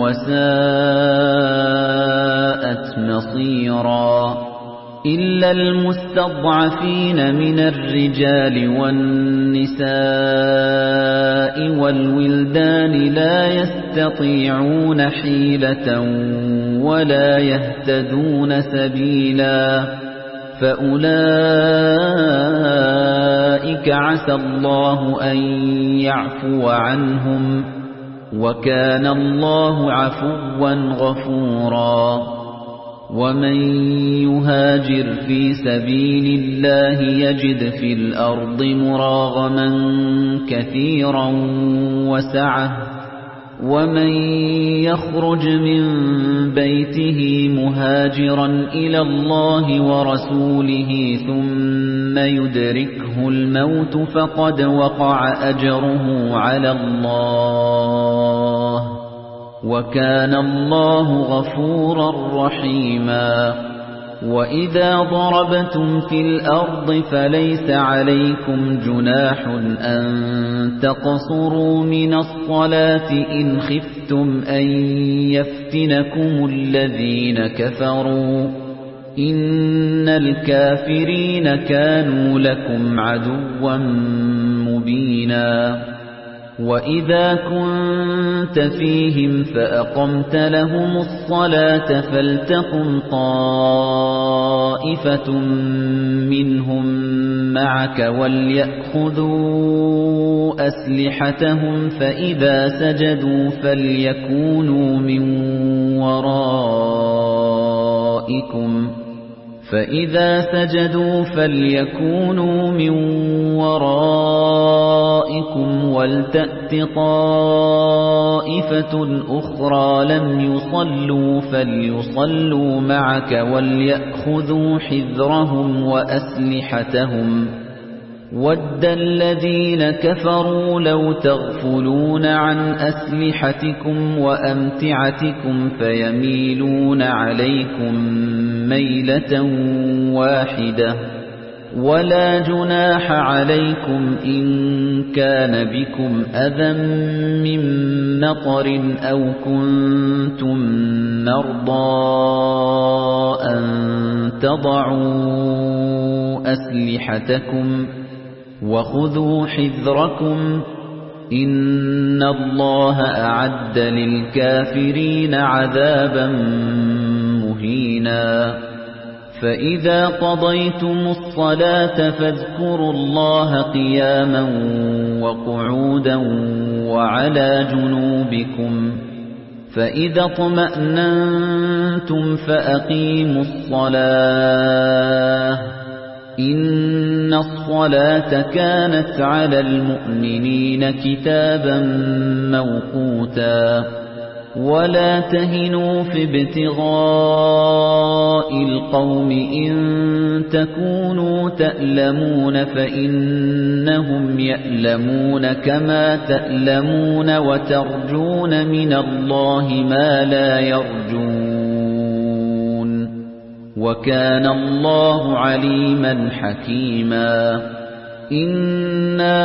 وساءت مصيرا إلا المستضعفين من الرجال والنساء والولدان لا يستطيعون حيلة ولا يهتدون سبيلا فأولئك عسى الله أن يعفو عنهم وكان الله عفوا غفورا ومن يهاجر في سبيل الله يجد في الأرض مراغما كثيرا وسعة ومن يخرج من بيته مهاجرا إلى الله ورسوله ثم يدركه الموت فقد وقع أجره على الله وكان الله غفورا رحيما وإذا ضربتم في الأرض فليس عليكم جناح أن تقصروا من الصلاة إن خفتم أن يفتنكم الذين كفروا إن الكافرين كانوا لكم عدوا مبينا وَإِذَا كُنتَ فِيهِمْ فَأَقَمْتَ لَهُمُ الصَّلَاةَ فَلْتَقُمْ طَائِفَةٌ مِّنْهُمْ مَعَكَ وَلْيَأْخُذُوا أَسْلِحَتَهُمْ فَإِذَا سَجَدُوا فَلْيَكُونُوا مِنْ وَرَائِكُمْ فَإِذَا سَجَدُوا فَلْيَكُونُوا مِنْ وَرَائِكُمْ وَلْتَأْتِ طَائِفَةٌ أُخْرَى لَمْ يُصَلُّوا فَلْيُصَلُّوا مَعَكَ وَلْيَأْخُذُوا حِذْرَهُمْ وَأَسْلِحَتَهُمْ وَدَّ الَّذِينَ كَفَرُوا لَوْ تَغْفُلُونَ عَنْ أَسْلِحَتِكُمْ وَأَمْتِعَتِكُمْ فَيَمِيلُونَ عَلَيْكُمْ مَيْلَةً وَاحِدَةً وَلَا جُنَاحَ عَلَيْكُمْ إِن كَانَ بِكُمْ أَذًى مِّن مَّطَرٍ أَوْ كُنتُم مَّرْضَىٰ أَن تَضَعُوا أَسْلِحَتَكُمْ وَخُذُوا حِذْرَكُمْ إِنَّ اللَّهَ أَعَدَّ لِلْكَافِرِينَ عَذَابًا مُّهِينًا فَإِذَا قَضَيْتُمُ الصَّلَاةَ فَاذْكُرُوا اللَّهَ قِيَامًا وَقُعُودًا وَعَلَى جُنُوبِكُمْ فَإِذَا اطْمَأْنَنتُمْ فَأَقِيمُوا الصَّلَاةَ إِنَّ الصَّلَاةَ كَانَتْ عَلَى الْمُؤْمِنِينَ كِتَابًا مَّوْقُوتًا وَلَا تَهِنُوا فِي ابْتِغَاءِ الْقَوْمِ إِن تَكُونُوا تَأْلَمُونَ فَإِنَّهُمْ يَأْلَمُونَ كَمَا تَأْلَمُونَ وَتَرْجُونَ مِنَ اللَّهِ مَا لَا يَرْجُونَ وَكَانَ اللَّهُ عَلِيمًا حَكِيمًا إِنَّا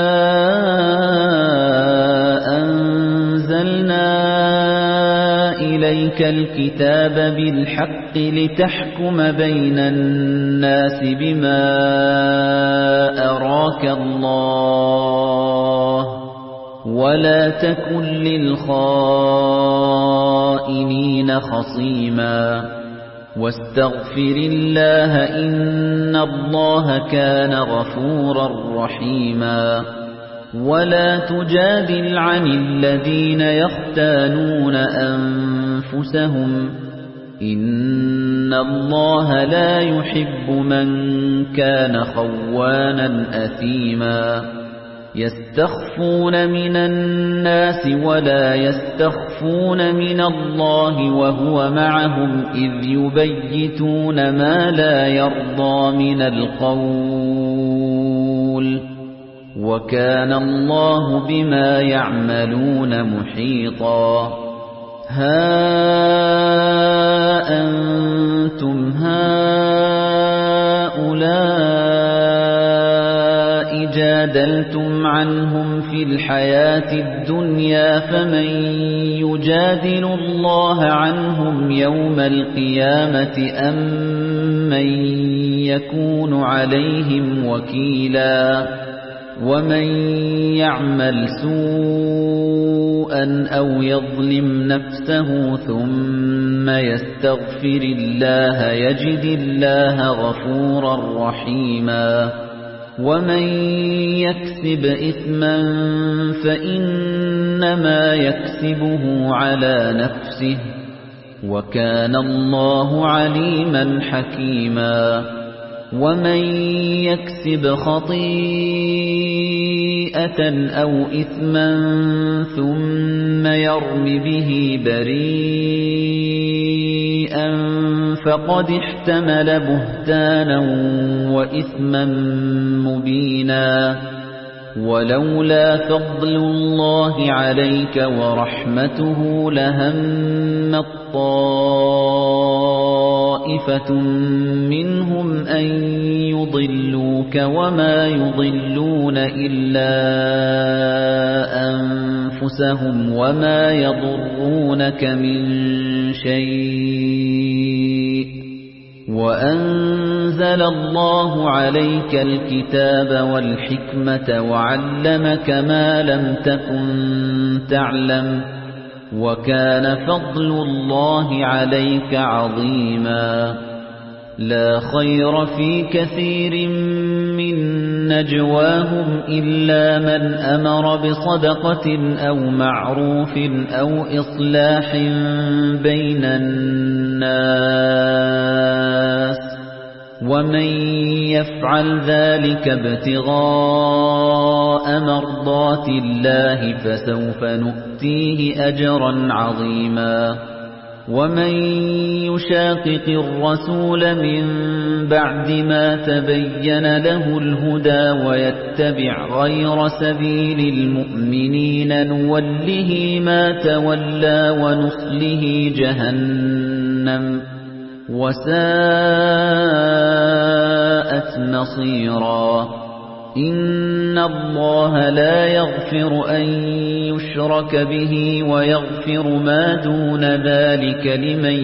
أَنزَلْنَا إِلَيْكَ الْكِتَابَ بِالْحَقِّ لِتَحْكُمَ بَيْنَ النَّاسِ بِمَا أَرَاكَ اللَّهُ وَلَا تَكُن لِّلْخَائِنِينَ خَصِيمًا وَاسْتَغْفِرِ اللَّهَ إِنَّ اللَّهَ كَانَ غَفُورًا رَّحِيمًا وَلَا تُجَادِلْ عَنِ الَّذِينَ يَخْتَانُونَ أَنفُسَهُمْ إِنَّ اللَّهَ لَا يُحِبُّ مَن كَانَ خَوَّانًا أَثِيمًا يَسْتَخْفُونَ مِنَ النَّاسِ وَلَا يَسْتَخْفُونَ مِنَ اللَّهِ وَهُوَ مَعَهُمْ إِذْ يُبَيِّتُونَ مَا لَا يَرْضَىٰ مِنَ الْقَوْلِ وَكَانَ اللَّهُ بِمَا يَعْمَلُونَ مُحِيطًا هَا أَنتُمْ هَؤُلَاءِ جَادَلْتُمْ عَنْهُمْ فِي الْحَيَاةِ الدُّنْيَا فَمَن يُجَادِلُ اللَّهَ عَنْهُمْ يَوْمَ الْقِيَامَةِ أَم مَّن يَكُونُ عَلَيْهِمْ وَكِيلًا وَمَن يَعْمَلْ سُوءًا أَوْ يَظْلِمْ نَفْسَهُ ثُمَّ يَسْتَغْفِرِ اللَّهَ يَجِدِ اللَّهَ غَفُورًا رَّحِيمًا وَمَن يَكْسِبْ إِثْمًا فَإِنَّمَا يَكْسِبُهُ عَلَى نَفْسِهِ وَكَانَ اللَّهُ عَلِيمًا حَكِيمًا وَمَن يَكْسِبْ خَطِيئَةً أَوْ إِثْمًا ثُمَّ يَرْمِ بِهِ بَرِيئًا فَقَدِ احْتَمَلَ بُهْتَانًا وَإِثْمًا مُّبِينًا وَلَوْلَا فَضْلُ اللَّهِ عَلَيْكَ وَرَحْمَتُهُ لَهَمَّت طَّائِفَةٌ مِّنْهُمْ أَن يُضِلُّوكَ وَمَا يُضِلُّونَ إِلَّا أَنفُسَهُمْ وَمَا يَضُرُّونَكَ مِن شَيْءٍ وَأَنزَلَ اللَّهُ عَلَيْكَ الْكِتَابَ وَالْحِكْمَةَ وَعَلَّمَكَ مَا لَمْ تَكُن تَعْلَمُ وَكَانَ فَضْلُ اللَّهِ عَلَيْكَ عَظِيمًا لَا خَيْرَ فِي كَثِيرٍ مِّن نَّجْوَاهُمْ إِلَّا مَنْ أَمَرَ بِصَدَقَةٍ أَوْ مَعْرُوفٍ أَوْ إِصْلَاحٍ بَيْنَ النَّاسِ وَمَن يَفْعَلْ ذَلِكَ ابْتِغَاءَ مَرْضَاتِ اللَّهِ فَسَوْفَ نُؤْتِيهِ أَجْرًا عَظِيمًا وَمَن يُشَاقِقِ الرَّسُولَ مِن بَعْدِ مَا تَبَيَّنَ لَهُ الْهُدَى وَيَتَّبِعْ غَيْرَ سَبِيلِ الْمُؤْمِنِينَ نُوَلِّهِ مَا تَوَلَّى وَنُصْلِهِ جَهَنَّمَ وَسَاءَتْ مَصِيرًا إِنَّ اللَّهَ لَا يَغْفِرُ أَن يُشْرَكَ بِهِ وَيَغْفِرُ مَا دُونَ ذَلِكَ لِمَن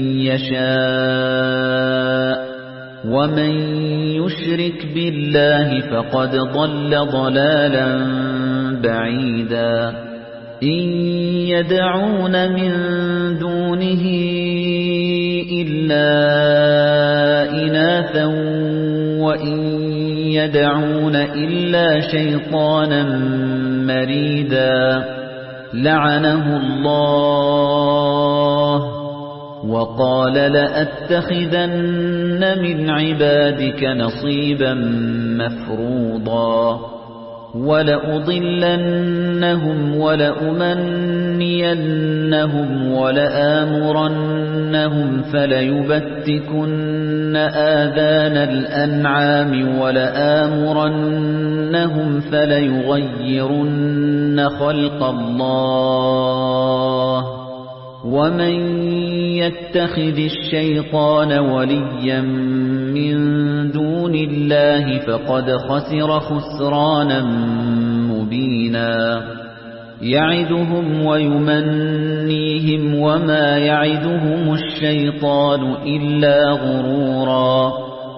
يَشَاءُ وَمَن يُشْرِكْ بِاللَّهِ فَقَدْ ضَلَّ ضَلَالًا بَعِيدًا إِن يَدْعُونَ مِن دُونِهِ إِلَّا إِنَاثًا وَإِن يَدْعُونَ إِلَّا شَيْطَانًا مَّرِيدًا لَّعَنَهُ اللَّهُ وقال لأتخذن من عبادك نصيبا مفروضا ولأضلنهم ولأمنينهم ولآمرنهم فليبتكن آذان الأنعام ولآمرنهم فليغيرن خلق الله ومن يتخذ الشيطان وليا من دون الله فقد خسر خسرانا مبينا يعدهم ويمنيهم وما يعدهم الشيطان إلا غرورا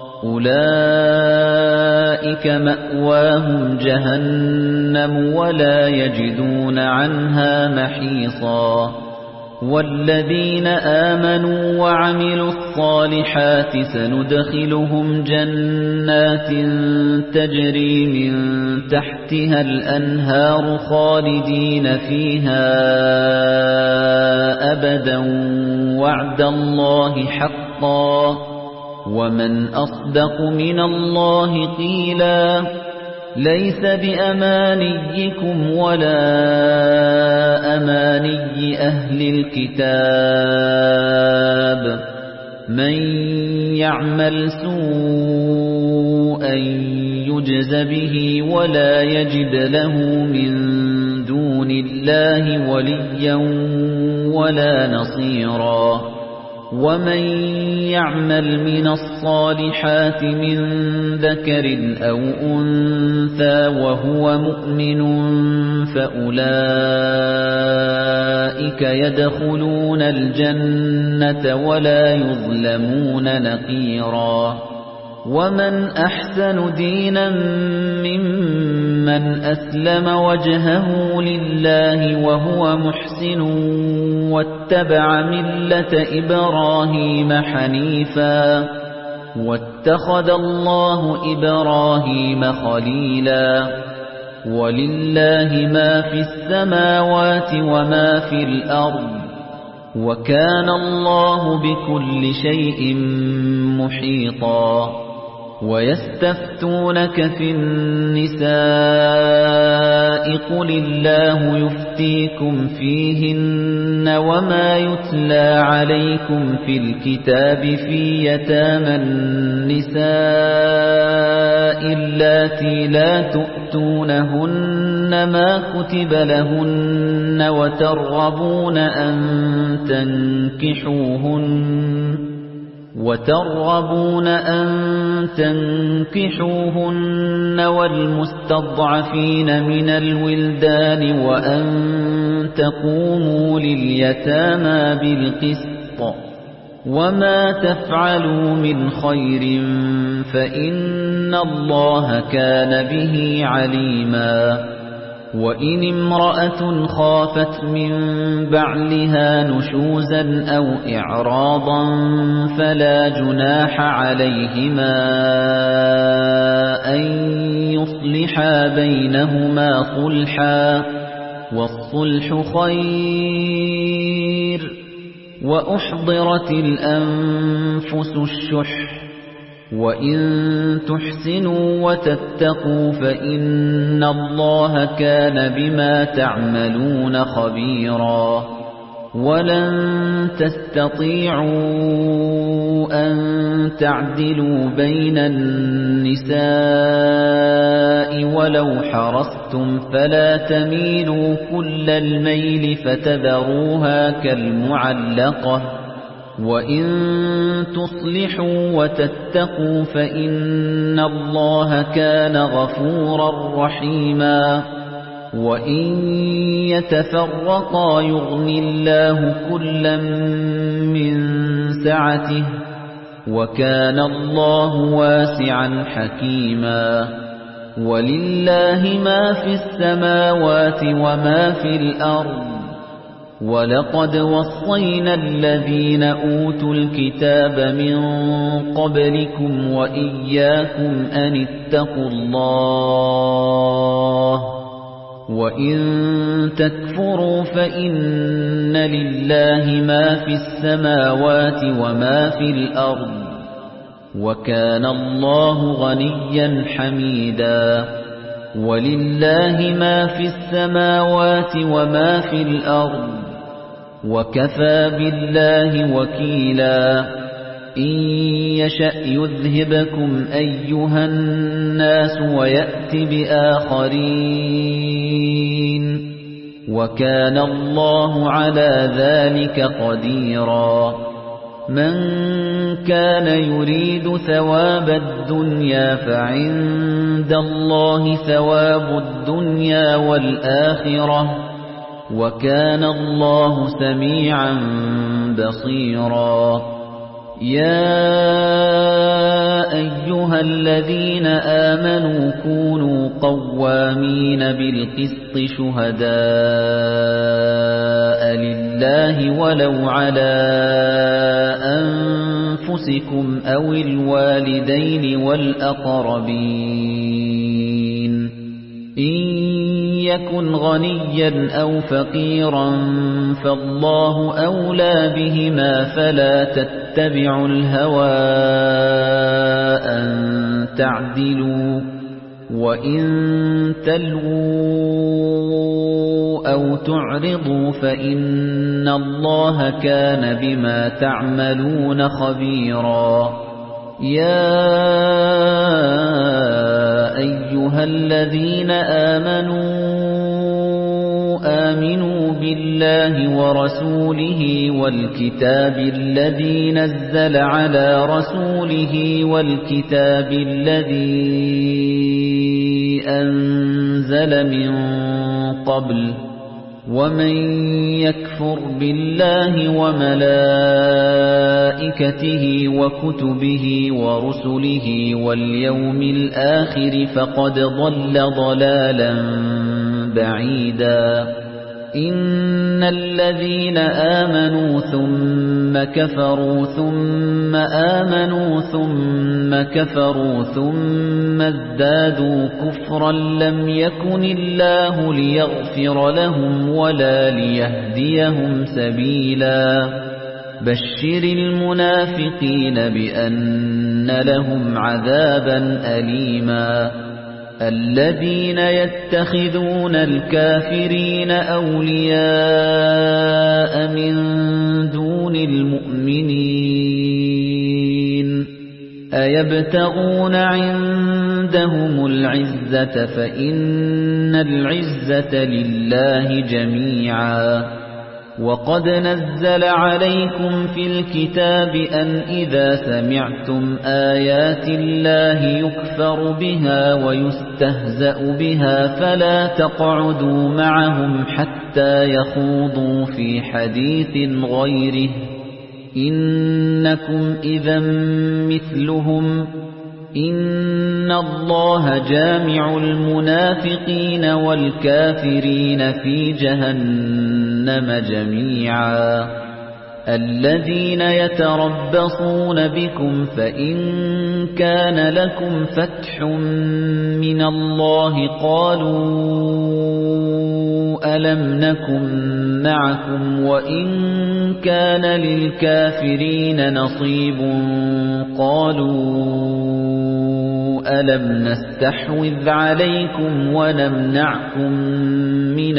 أولئك مأواهم جهنم ولا يجدون عنها محيصا والذين آمنوا وعملوا الصالحات سندخلهم جنات تجري من تحتها الأنهار خالدين فيها أبدا وعد الله حقا ومن أصدق من الله قيلا ليس بأمانيكم ولا أماني أهل الكتاب من يعمل سوءا يجز به ولا يجد له من دون الله وليا ولا نصيرا ومن يعمل من الصالحات من ذكر أو أنثى وهو مؤمن فأولئك يدخلون الجنة ولا يظلمون نقيرا ومن أحسن دينا ممن أسلم وجهه لله وهو محسن واتبع ملة إبراهيم حنيفا واتخذ الله إبراهيم خليلا ولله ما في السماوات وما في الأرض وكان الله بكل شيء محيطا ويستفتونك في النساء قل الله يفتيكم فيهن وما يتلى عليكم في الكتاب في يتامى النساء اللاتي لا تؤتونهن ما كتب لهن وترغبون أن تنكحوهن وترغبون أن تنكحوهن والمستضعفين من الولدان وأن تقوموا لليتامى بالقسط وما تفعلوا من خير فإن الله كان به عليما وإن امرأة خافت من بعلها نشوزا أو إعراضا فلا جناح عليهما أن يصلحا بينهما صلحا والصلح خير وأحضرت الأنفس الشح وَإِن تُحْسِنُوا وَتَتَّقُوا فَإِنَّ اللَّهَ كَانَ بِمَا تَعْمَلُونَ خَبِيرًا وَلَن تَسْتَطِيعُوا أَن تَعْدِلُوا بَيْنَ النِّسَاءِ وَلَوْ حَرَصْتُمْ فَلَا تَمِيلُوا كُلَّ الْمَيْلِ فَتَذَرُوهَا كَالْمُعَلَّقَةِ وَإِن تُصْلِحُوا وَتَتَّقُوا فَإِنَّ اللَّهَ كَانَ غَفُورًا رَّحِيمًا وَإِن يَتَفَرَّقَا يُغْنِ اللَّهُ كُلًّا مِّن سَعَتِهِ وَكَانَ اللَّهُ وَاسِعًا حَكِيمًا وَلِلَّهِ مَا فِي السَّمَاوَاتِ وَمَا في الْأَرْضِ وَلَقَدْ وَصَّيْنَا الَّذِينَ أُوتُوا الْكِتَابَ مِنْ قَبْلِكُمْ وَإِيَّاكُمْ أَنِ اتَّقُوا اللَّهَ وَإِن تَكْفُرُوا فَإِنَّ لِلَّهِ مَا فِي السَّمَاوَاتِ وَمَا فِي الْأَرْضِ وَكَانَ اللَّهُ غَنِيًّا حَمِيدًا وَلِلَّهِ مَا فِي السَّمَاوَاتِ وَمَا فِي الْأَرْضِ وَكَفَى بِاللَّهِ وَكِيلًا إِن يَشَأْ يُذْهِبْكُمْ أَيُّهَا النَّاسُ وَيَأْتِ بِآخَرِينَ وَكَانَ اللَّهُ عَلَى ذَلِكَ قَدِيرًا مَنْ كَانَ يُرِيدُ ثَوَابَ الدُّنْيَا فَعِندَ اللَّهِ ثَوَابُ الدُّنْيَا وَالْآخِرَةِ وَكَانَ اللَّهُ سَمِيعًا بَصِيرًا يَا أَيُّهَا الَّذِينَ آمَنُوا كُونُوا قَوَّامِينَ بِالْقِسْطِ شُهَدَاءَ لِلَّهِ وَلَوْ عَلَى أَنفُسِكُمْ أَوِ الْوَالِدَيْنِ وَالْأَقْرَبِينَ إِن يَكُنْ غَنِيًّا أَوْ فَقِيرًا فَاللَّهُ أَوْلَى بِهِمَا فَلَا تَتَّبِعُوا الْهَوَىٰ أَن تَعْدِلُوا وَإِن تَلْوُوا أَوْ تُعْرِضُوا فَإِنَّ اللَّهَ كَانَ بِمَا تَعْمَلُونَ خَبِيرًا يَا أَيُّهَا الَّذِينَ آمَنُوا آمِنُوا بِاللَّهِ وَرَسُولِهِ وَالْكِتَابِ الَّذِي نَزَّلَ عَلَى رَسُولِهِ وَالْكِتَابِ الَّذِي أَنزَلَ مِن قَبْلُ وَمَن يَكْفُرْ بِاللَّهِ وَمَلَائِكَتِهِ وَكُتُبِهِ وَرُسُلِهِ وَالْيَوْمِ الْآخِرِ فَقَدْ ضَلَّ ضَلَالًا بَعِيدًا إِنَّ الَّذِينَ آمَنُوا ثُمَّ كَفَرُوا ثُمَّ آمَنُوا ثُمَّ كَفَرُوا ثُمَّ ازْدَادُوا كُفْرًا لَّمْ يَكُنِ اللَّهُ لِيَغْفِرَ لَهُمْ وَلَا لِيَهْدِيَهُمْ سَبِيلًا بَشِّرِ الْمُنَافِقِينَ بِأَنَّ لَهُمْ عَذَابًا أَلِيمًا الَّذِينَ يَتَّخِذُونَ الْكَافِرِينَ أَوْلِيَاءَ مِن دُونِ الْمُؤْمِنِينَ أَيَبْتَغُونَ عِندَهُمُ الْعِزَّةَ فَإِنَّ الْعِزَّةَ لِلَّهِ جَمِيعًا وَقَدْ نَزَّلَ عَلَيْكُمْ فِي الْكِتَابِ أَنْ إِذَا سَمِعْتُمْ آيَاتِ اللَّهِ يُكْفَرُ بِهَا وَيُسْتَهْزَأُ بِهَا فَلَا تَقْعُدُوا مَعَهُمْ حَتَّى يَخُوضُوا فِي حَدِيثٍ غَيْرِهِ إِنَّكُمْ إِذًا مِثْلُهُمْ إِنَّ اللَّهَ جَامِعُ الْمُنَافِقِينَ وَالْكَافِرِينَ فِي جَهَنَّمَ جَمِيعًا الَّذِينَ يَتَرَبَّصُونَ بِكُمْ فَإِن كَانَ لَكُمْ فَتْحٌ مِّنَ اللَّهِ قَالُوا أَلَمْ نَكُن مَّعَكُمْ وَإِن كَانَ لِلْكَافِرِينَ نَصِيبٌ قَالُوا أَلَمْ نَسْتَحْوِذْ عَلَيْكُمْ وَنَمْنَعْكُمْ مِنَ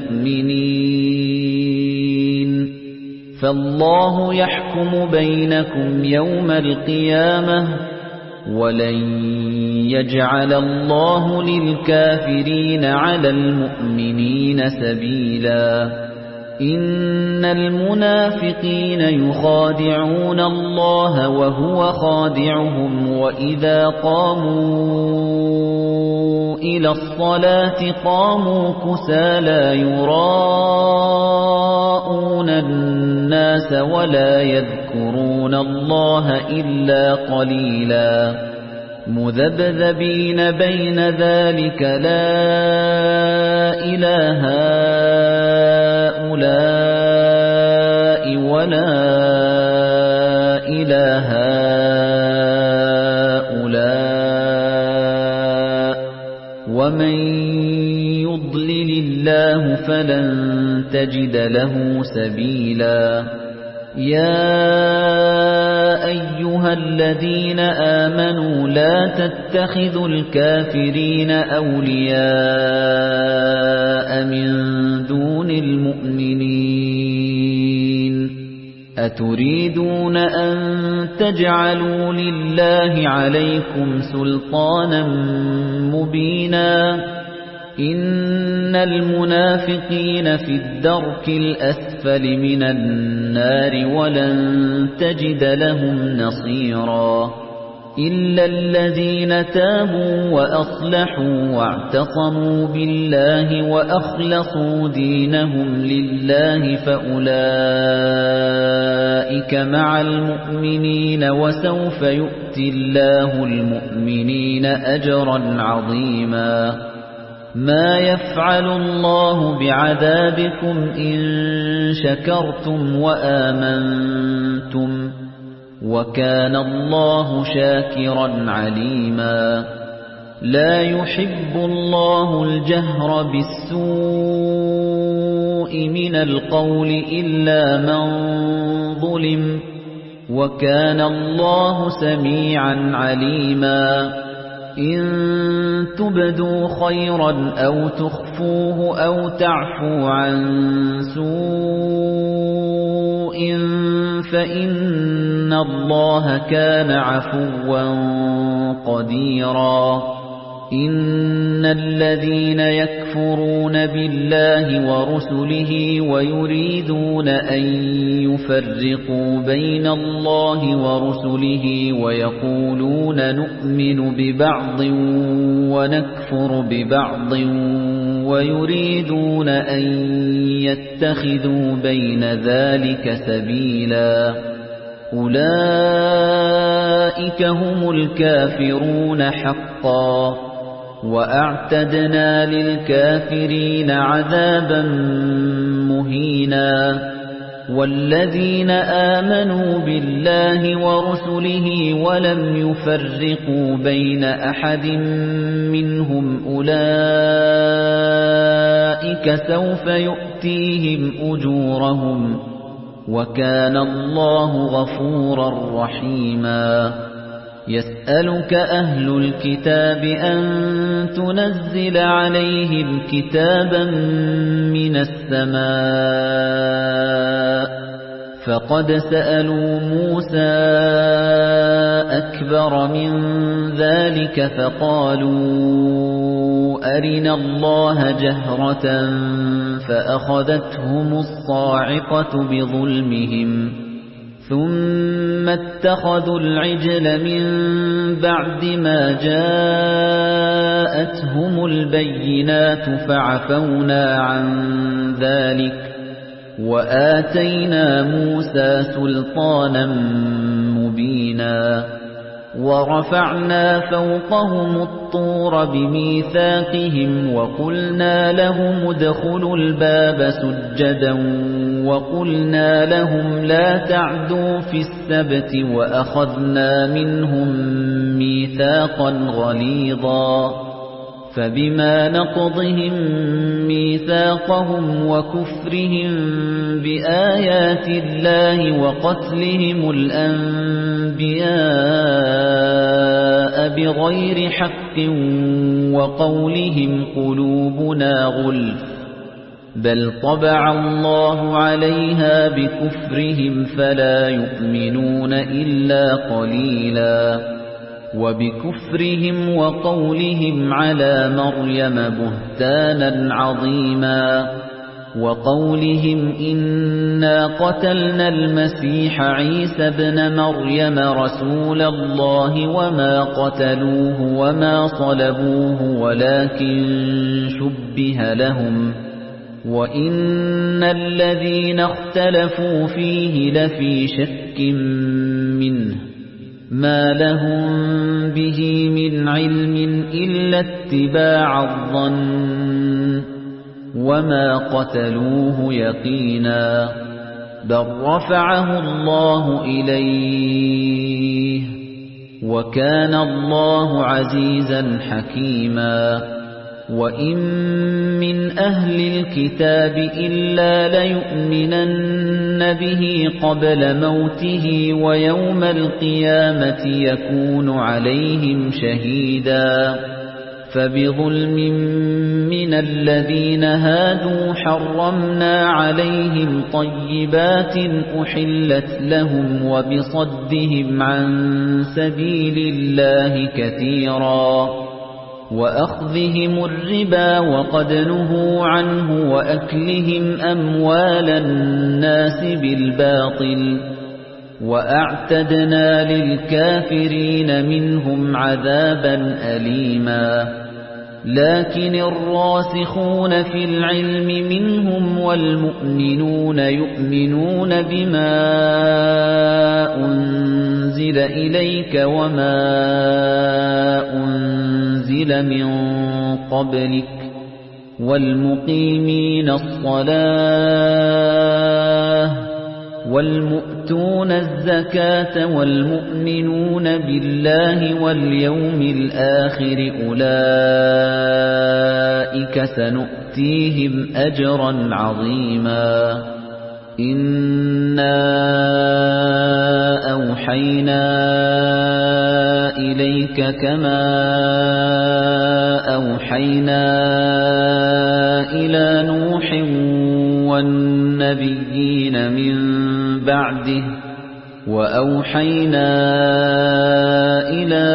الْمُؤْمِنِينَ فَاللَّهُ يَحْكُمُ بَيْنَكُمْ يَوْمَ الْقِيَامَةِ وَلَن يَجْعَلَ اللَّهُ لِلْكَافِرِينَ عَلَى الْمُؤْمِنِينَ سَبِيلًا إِنَّ الْمُنَافِقِينَ يُخَادِعُونَ اللَّهَ وَهُوَ خَادِعُهُمْ وَإِذَا قَامُوا إِلَى الصَّلَاةِ قَامُوا كُسَالَى يُرَاءُونَ النَّاسَ وَلَا يَذْكُرُونَ اللَّهَ إِلَّا قَلِيلًا مُذَبذَبِينَ بَيْنَ ذَلِكَ لَا إِلَٰهَ هَٰؤُلَاءِ وَلَا إِلَٰهَ هَٰؤُلَاءِ وَمَن يُضْلِلِ الله فلن تجد له سبيلا يا أيها الذين آمنوا لا تتخذوا الكافرين أولياء من دون المؤمنين أتريدون أن تجعلوا لله عليكم سلطانا مبينا إن المنافقين في الدرك الأسفل من النار ولن تجد لهم نصيرا إلا الذين تابوا وأصلحوا واعتصموا بالله وأخلصوا دينهم لله فأولئك مع المؤمنين وسوف يؤتي الله المؤمنين أجرا عظيما ما يفعل الله بعذابكم إن شكرتم وآمنتم وكان الله شاكرا عليما لا يحب الله الجهر بالسوء من القول إلا من ظلم وكان الله سميعا عليما إن تبدوا خيرا أو تخفوه أو تعفو عن سوء فإن الله كان عفوا قديرا إن الذين يكفرون بالله ورسله ويريدون أن يفرقوا بين الله ورسله ويقولون نؤمن ببعض ونكفر ببعض ويريدون أن يتخذوا بين ذلك سبيلا أولئك هم الكافرون حقا وأعتدنا للكافرين عذابا مهينا والذين آمنوا بالله ورسله ولم يفرقوا بين أحد منهم أولئك سوف يؤتيهم أجورهم وكان الله غفورا رحيما يسألك أهل الكتاب أن تنزل عليهم كتابا من السماء فقد سألوا موسى أكبر من ذلك فقالوا أرنا الله جهرة فأخذتهم الصاعقة بظلمهم ثم اتخذوا العجل من بعد ما جاءتهم البينات فعفونا عن ذلك وآتينا موسى سلطانا مبينا ورفعنا فوقهم الطور بميثاقهم وقلنا لهم ادخلوا الباب سجدا وقلنا لهم لا تعدوا في السبت وأخذنا منهم ميثاقا غليظا فبما نقضهم ميثاقهم وكفرهم بآيات الله وقتلهم الأنبياء بغير حق وقولهم قلوبنا غلف بل طبع الله عليها بكفرهم فلا يؤمنون إلا قليلا وبكفرهم وقولهم على مريم بهتانا عظيما وقولهم إنا قتلنا المسيح عيسى ابن مريم رسول الله وما قتلوه وما صلبوه ولكن شبه لهم وإن الذين اختلفوا فيه لفي شك منه ما لهم به من علم إلا اتباع الظن وما قتلوه يقينا بل رفعه الله إليه وكان الله عزيزا حكيما وَإِن مِّنْ أَهْلِ الْكِتَابِ إِلَّا لَيُؤْمِنَنَّ بِهِ قَبْلَ مَوْتِهِ وَيَوْمَ الْقِيَامَةِ يَكُونُ عَلَيْهِمْ شَهِيدًا فَبِظُلْمٍ مِّنَ الَّذِينَ هَادُوا حَرَّمْنَا عَلَيْهِمْ طَيِّبَاتٍ أُحِلَّتْ لَهُمْ وَبِصَدِّهِمْ عَن سَبِيلِ اللَّهِ كَثِيرًا وَأَخْذِهِمُ الرِّبَا وَقَدْ نُهُوا عَنْهُ وَأَكْلِهِمْ أَمْوَالَ النَّاسِ بِالْبَاطِلِ وَأَعْتَدْنَا لِلْكَافِرِينَ مِنْهُمْ عَذَابًا أَلِيمًا لكن الراسخون في العلم منهم والمؤمنون يؤمنون بما أنزل إليك وما أنزل من قبلك والمقيمين الصلاة والمؤتون الزكاة والمؤمنون بالله واليوم الآخر أولئك سنؤتيهم أجرا عظيما إنا أوحينا إليك كما أوحينا إلى نوح والنبيين من بعده وأوحينا إلى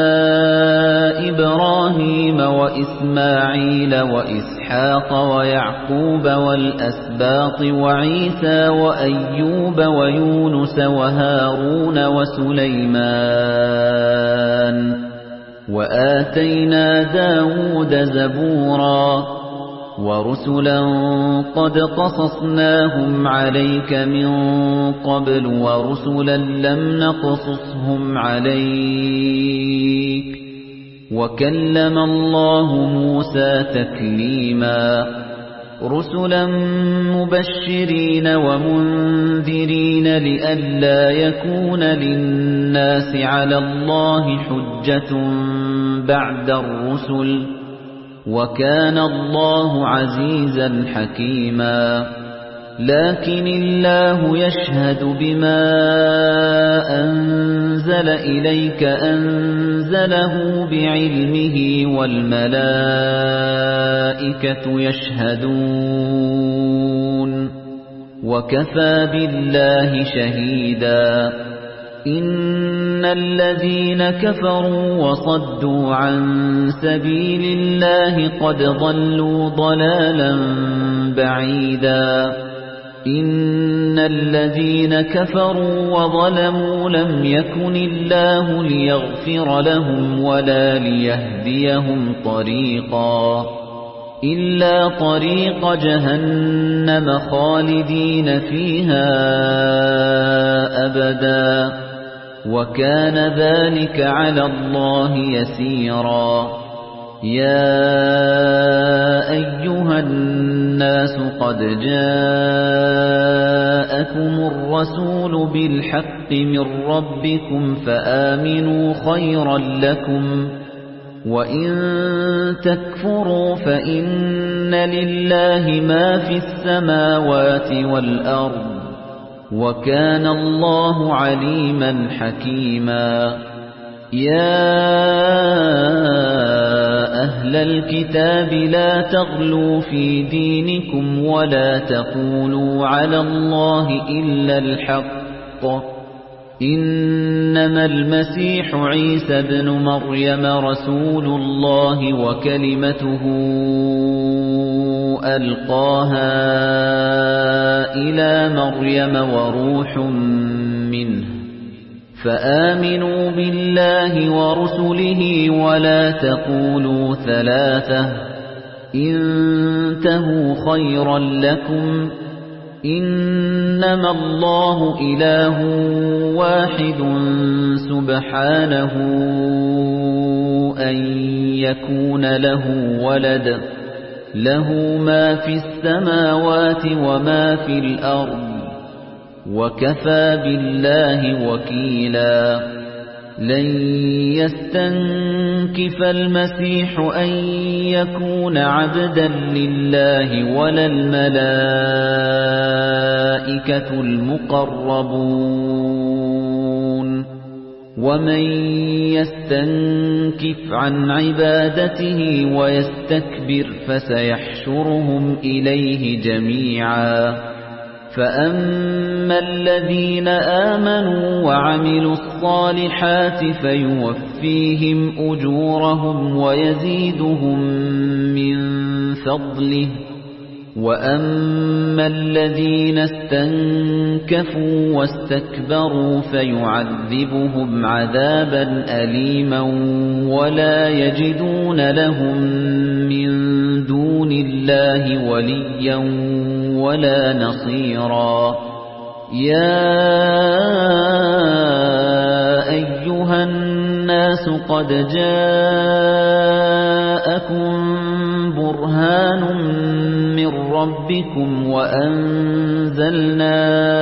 إبراهيم وإسماعيل وإسحاق ويعقوب والأسباط وعيسى وأيوب ويونس وهارون وسليمان وآتينا داود زبورا وَرُسُلًا قَدْ قَصَصْنَاهُمْ عَلَيْكَ مِنْ قَبْلُ وَرُسُلًا لَمْ نَقْصُصْهُمْ عَلَيْكَ وَكَلَّمَ اللَّهُ مُوسَى تَكْلِيمًا رُسُلًا مُبَشِّرِينَ وَمُنذِرِينَ لِئَلَّا يَكُونَ لِلنَّاسِ عَلَى اللَّهِ حُجَّةٌ بَعْدَ الرُّسُلِ وَكَانَ اللَّهُ عَزِيزًا حَكِيمًا لكن الله يشهد بما أنزل إليك أنزله بعلمه والملائكة يشهدون وكفى بالله شهيدا إن الذين كفروا وصدوا عن سبيل الله قد ضلوا ضلالا بعيدا إن الذين كفروا وظلموا لم يكن الله ليغفر لهم ولا ليهديهم طريقا إلا طريق جهنم خالدين فيها أبدا وكان ذلك على الله يسيرا يا أيها الناس قد جاءكم الرسول بالحق من ربكم فآمنوا خيرا لكم وإن تكفروا فإن لله ما في السماوات والأرض وكان الله عليما حكيما يا أهل الكتاب لا تغلوا في دينكم ولا تقولوا على الله إلا الحق إنما المسيح عيسى ابن مريم رسول الله وكلمته ألقاها إلى مريم وروح منه فآمنوا بالله ورسله ولا تقولوا ثلاثة انتهوا خيرا لكم إنما الله إله واحد سبحانه أن يكون له ولد له ما في السماوات وما في الأرض وكفى بالله وكيلا لن يستنكف المسيح أن يكون عبدا لله ولا الملائكة المقربون ومن يستنكف عن عبادته ويستكبر فسيحشرهم إليه جميعا فأما الذين آمنوا وعملوا الصالحات فيوفيهم أجورهم ويزيدهم من فضله وأما الذين استنكفوا واستكبروا فيعذبهم عذابا أليما ولا يجدون لهم من دون الله وليا ولا نصيرا يا أيها الناس قد جاءكم برهان من ربكم وأنزلنا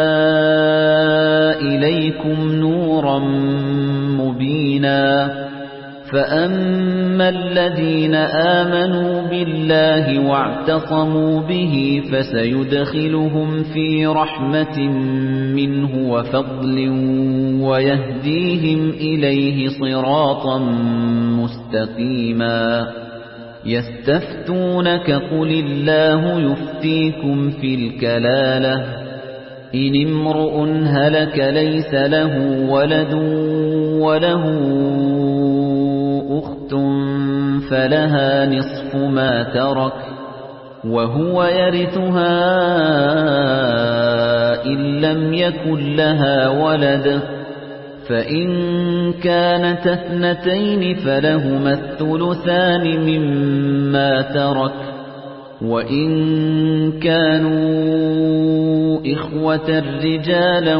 إليكم نورا مبينا فأما الذين آمنوا بالله واعتصموا به فسيدخلهم في رحمة منه وفضل ويهديهم إليه صراطا مستقيما يستفتونك قل الله يفتيكم في الكلالة إن امرؤ هلك ليس له ولد وله أخت فلها نصف ما ترك وهو يرثها إن لم يكن لها ولد فإن كانت اثنتين فلهما الثلثان مما ترك وإن كانوا إخوة رجالا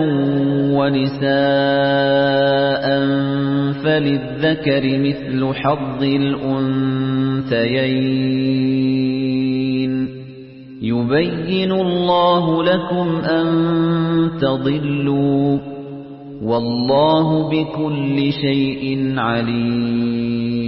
ونساء فللذكر مثل حظ الأنثيين يبين الله لكم أن تضلوا والله بكل شيء عليم